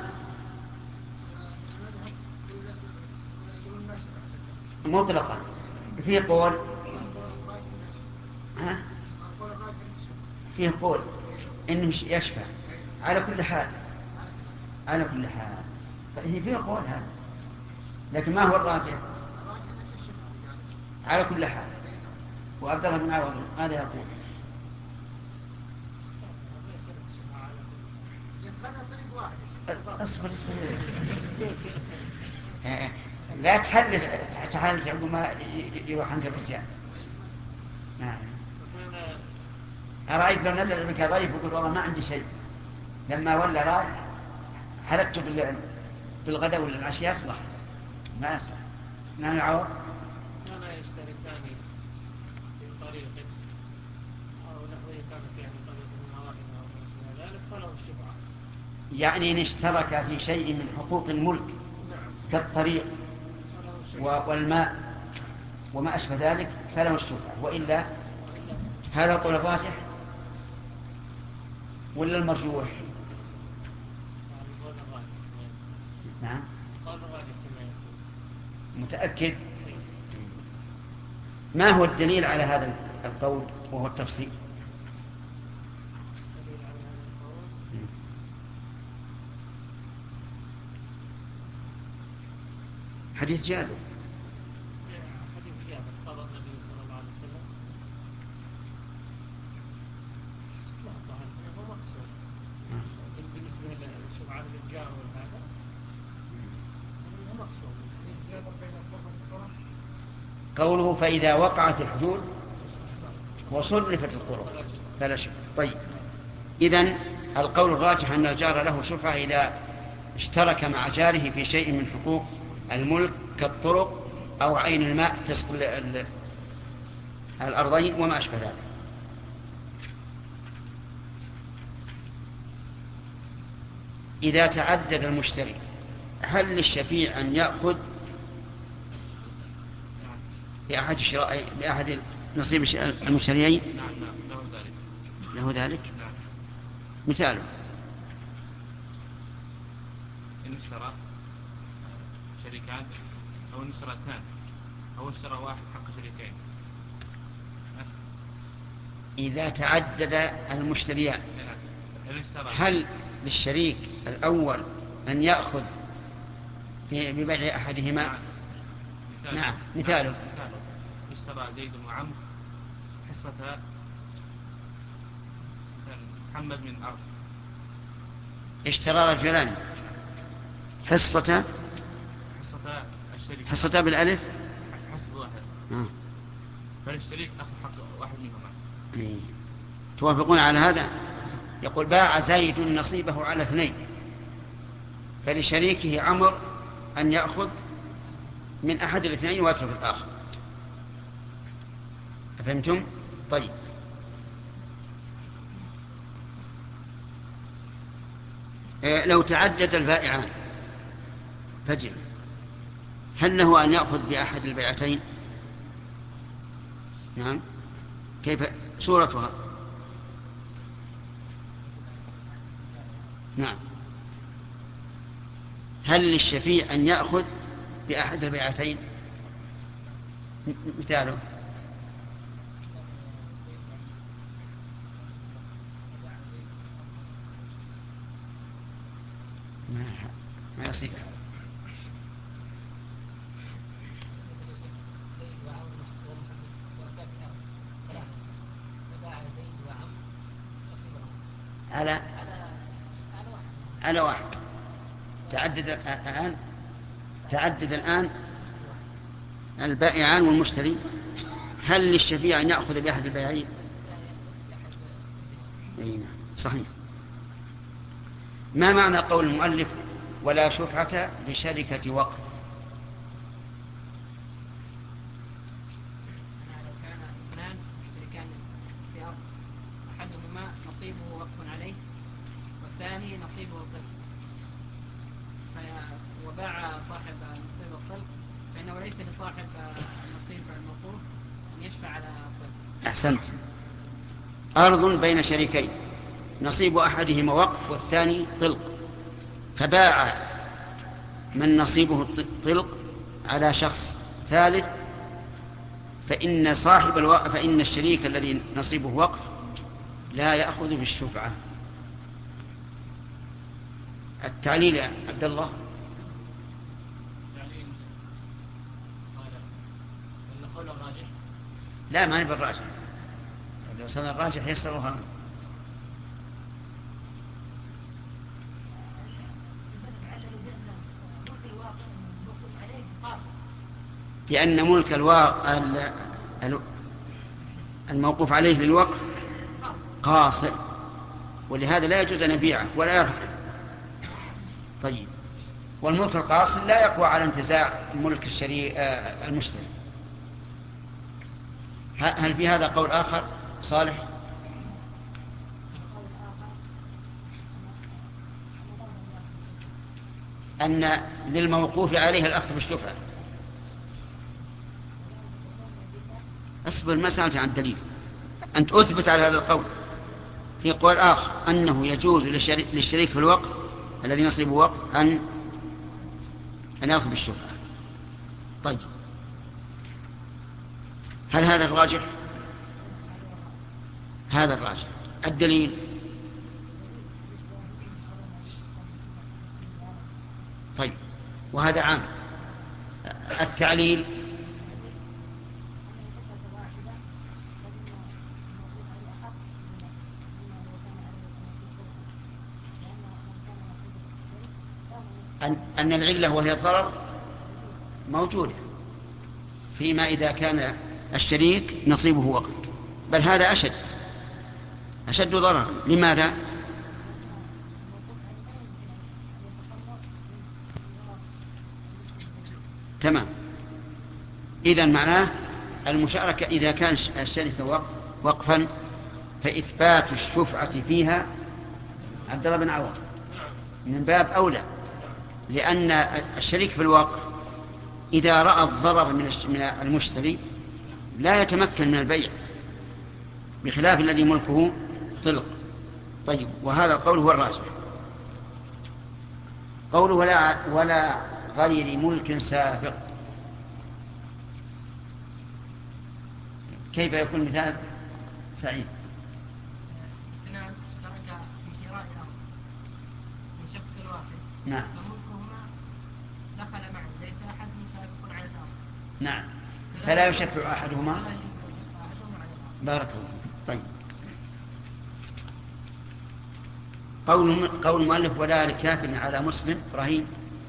مطلقا فيه قول، ها؟ فيه قول إنه يشفع على كل حال، على كل حال. هي فيه قول هذا، لكن ما هو الراجح؟ على كل حال. وعبد الله بن عوض هذا يقول اصبر لا تحلف تحلف عقب ما يروح عنك الرجال. نعم. أرأيت لو نزل بك ضيف وقل والله ما عندي شيء، لما ولا رايح حلقته بالغداء ولا العشاء يصلح؟ ما يصلح. نعم يعوض. كان يشتركان في طريق أو نحوه كانت يعني طريق المواهب أو ما ذلك فله الشفعة. يعني إن اشترك في شيء من حقوق الملك كالطريق والماء وما أشبه ذلك فله الشفعة، وإلا هذا القول الراجح ولا المرجوح؟ نعم. متأكد؟ ما هو الدليل على هذا القول وهو التفصيل؟ حديث جابر. حديث جابر قال النبي صلى الله عليه وسلم لا طبعا هو مقصود بالنسبة للشفعة للجار والهذا هو مقصود. قوله فإذا وقعت الحدود وصرفت الطرق فلا شفعة. طيب، إذن القول الراجح أن الجار له شفعة إذا اشترك مع جاره في شيء من حقوق الملك كالطرق أو عين الماء تسقي الأرضين وما أشبه ذلك. إذا تعدد المشتري هل للشفيع أن يأخذ بأحد الشراء بأحد نصيب المشتريين؟ نعم نعم له ذلك. له ذلك؟ نعم. مثاله إن اشترى شريكان أو إن اشترى اثنان أو اشترى واحد حق شريكين. إذا تعدد المشتريان هل للشريك الأول أن يأخذ ببيع أحدهما؟ مثال. نعم مثاله مثال. اشترى زيد وعمرو حصة محمد من أرض. اشترى رجلان حصة حصة الشريك حصة بالألف حصة واحد آه. فالشريك أخذ حق واحد منهما. إيه. توافقون على هذا؟ يقول باع زيد نصيبه على اثنين، فلشريكه عمر أن يأخذ من أحد الاثنين ويترك الآخر. أفهمتم؟ طيب إيه لو تعدد البائعان فجأة هل له أن يأخذ بأحد البيعتين؟ نعم. كيف صورتها؟ نعم. هل للشفيع أن يأخذ بأحد البيعتين؟ مثاله ما ما يصير. على على واحد. تعدد الآن تعدد الآن البائعان والمشتري، هل للشفيع أن يأخذ بأحد البيعين؟ أي نعم صحيح. ما معنى قول المؤلف ولا شفعة بشركة وقف؟ لو كان اثنان يشتركان في أرض أحدهما نصيبه وقف عليه والثاني نصيبه الطلق، وباع صاحب نصيب الطلق فإنه ليس لصاحب النصيب الموقوف أن يشفع على الطلق. أحسنت. أرض بين شريكين نصيب أحدهما وقف والثاني طلق، فباع من نصيبه الطلق على شخص ثالث، فإن صاحب الوقف فإن الشريك الذي نصيبه وقف لا يأخذ بالشفعة. التعليل يا عبد الله. لا ما هي بالراجح، لو صار الراجح يسرها. لأن ملك الواقع الموقوف عليه للوقف قاصر، ولهذا لا يجوز أن يبيعه ولا يرهقه. طيب والملك القاصر لا يقوى على انتزاع ملك الشريك المشتري. هل في هذا قول آخر صالح؟ أن للموقوف عليه الأخذ بالشفعة. أصبر ما سألت عن الدليل، أنت أثبت على هذا القول. في قول آخر أنه يجوز للشريك في الوقف الذي نصيبه وقف أن أن يأخذ بالشفعة. طيب هل هذا الراجح؟ هذا الراجح. الدليل؟ طيب وهذا عام. التعليل؟ أن, أن العلة وهي الضرر موجودة فيما إذا كان الشريك نصيبه وقف، بل هذا أشد أشد ضررا. لماذا؟ تمام. إذن معناه المشاركة إذا كان الشركة وقفا فإثبات الشفعة فيها عبد الله بن عوض من باب أولى، لأن الشريك في الوقف إذا رأى الضرر من المشتري لا يتمكن من البيع، بخلاف الذي ملكه طلق. طيب وهذا القول هو الراجح. قوله ولا, ولا غير ملك سابق، كيف يكون مثال سعيد؟ اثنان اشتركا في شراء نعم. فملكهما دخل معا ليس أحد سابق على الآخر. نعم، فلا يشفع أحدهما. فلا يشفع أحدهما على الآخر. بارك الله. طيب، قول قول المؤلف ولا لكافر على مسلم. إبراهيم،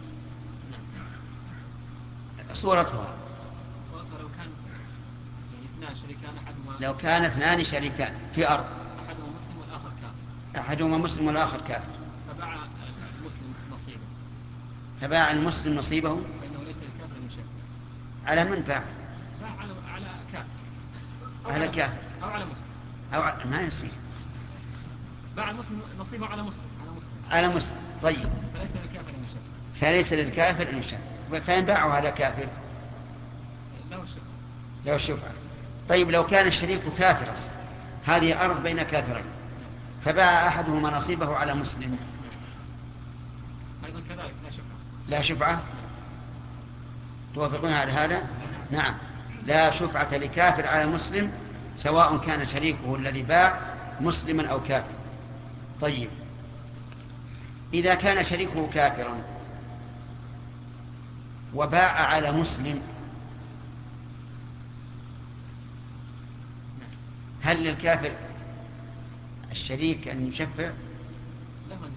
صورتها صورتها لو كان يعني اثنان شريكان أحدهما لو كان اثنان شريكان في أرض، أحدهما مسلم والآخر كافر، أحدهما مسلم والآخر كافر، فباع المسلم نصيبه، فباع المسلم نصيبه، فإنه ليس للكافر من شيء. على من باع؟ باع على على كافر أو على كافر أو على مسلم، أو على... ما يصير. باع المسلم نصيبه على مسلم على مسلم على مسلم. طيب، فليس للكافر من شيء. فليس للكافر أن يشفع، فإن باعه هذا كافر له الشفعة. له الشفعة. طيب، لو كان الشريك كافرا، هذه أرض بين كافرين، فباع أحدهما نصيبه على مسلم، أيضا كذلك لا شفعة. لا شفعة. توافقون على هذا؟ نعم، لا شفعة لكافر على مسلم سواء كان شريكه الذي باع مسلما أو كافر. طيب، إذا كان شريكه كافرا وباع على مسلم، هل للكافر الشريك أن يشفع؟ له أن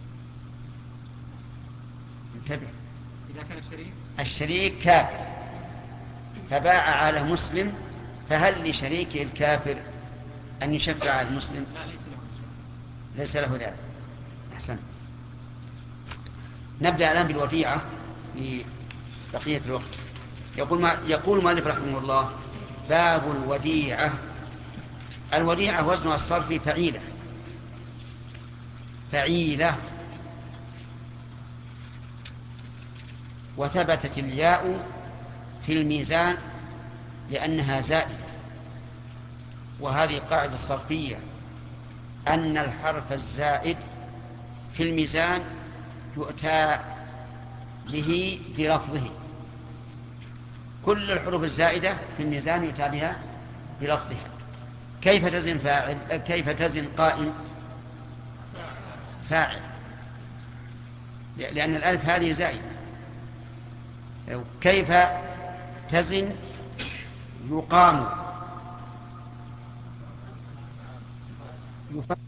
انتبه، إذا كان الشريك الشريك كافر فباع على مسلم، فهل لشريكه الكافر أن يشفع على المسلم؟ لا، ليس له. ليس له ذلك. أحسنت. نبدأ الآن بالوديعة لبقية الوقت. يقول ما يقول المؤلف رحمه الله: باب الوديعة. الوديعة وزنها الصرفي فعيلة، فعيلة، وثبتت الياء في الميزان لأنها زائدة، وهذه قاعدة صرفية أن الحرف الزائد في الميزان يؤتى به بلفظه. كل الحروف الزائدة في الميزان يؤتى بها بلفظها. كيف تزن فاعل؟ كيف تزن قائم؟ فاعل، لأن الألف هذه زائدة. كيف تزن يقام؟ يقام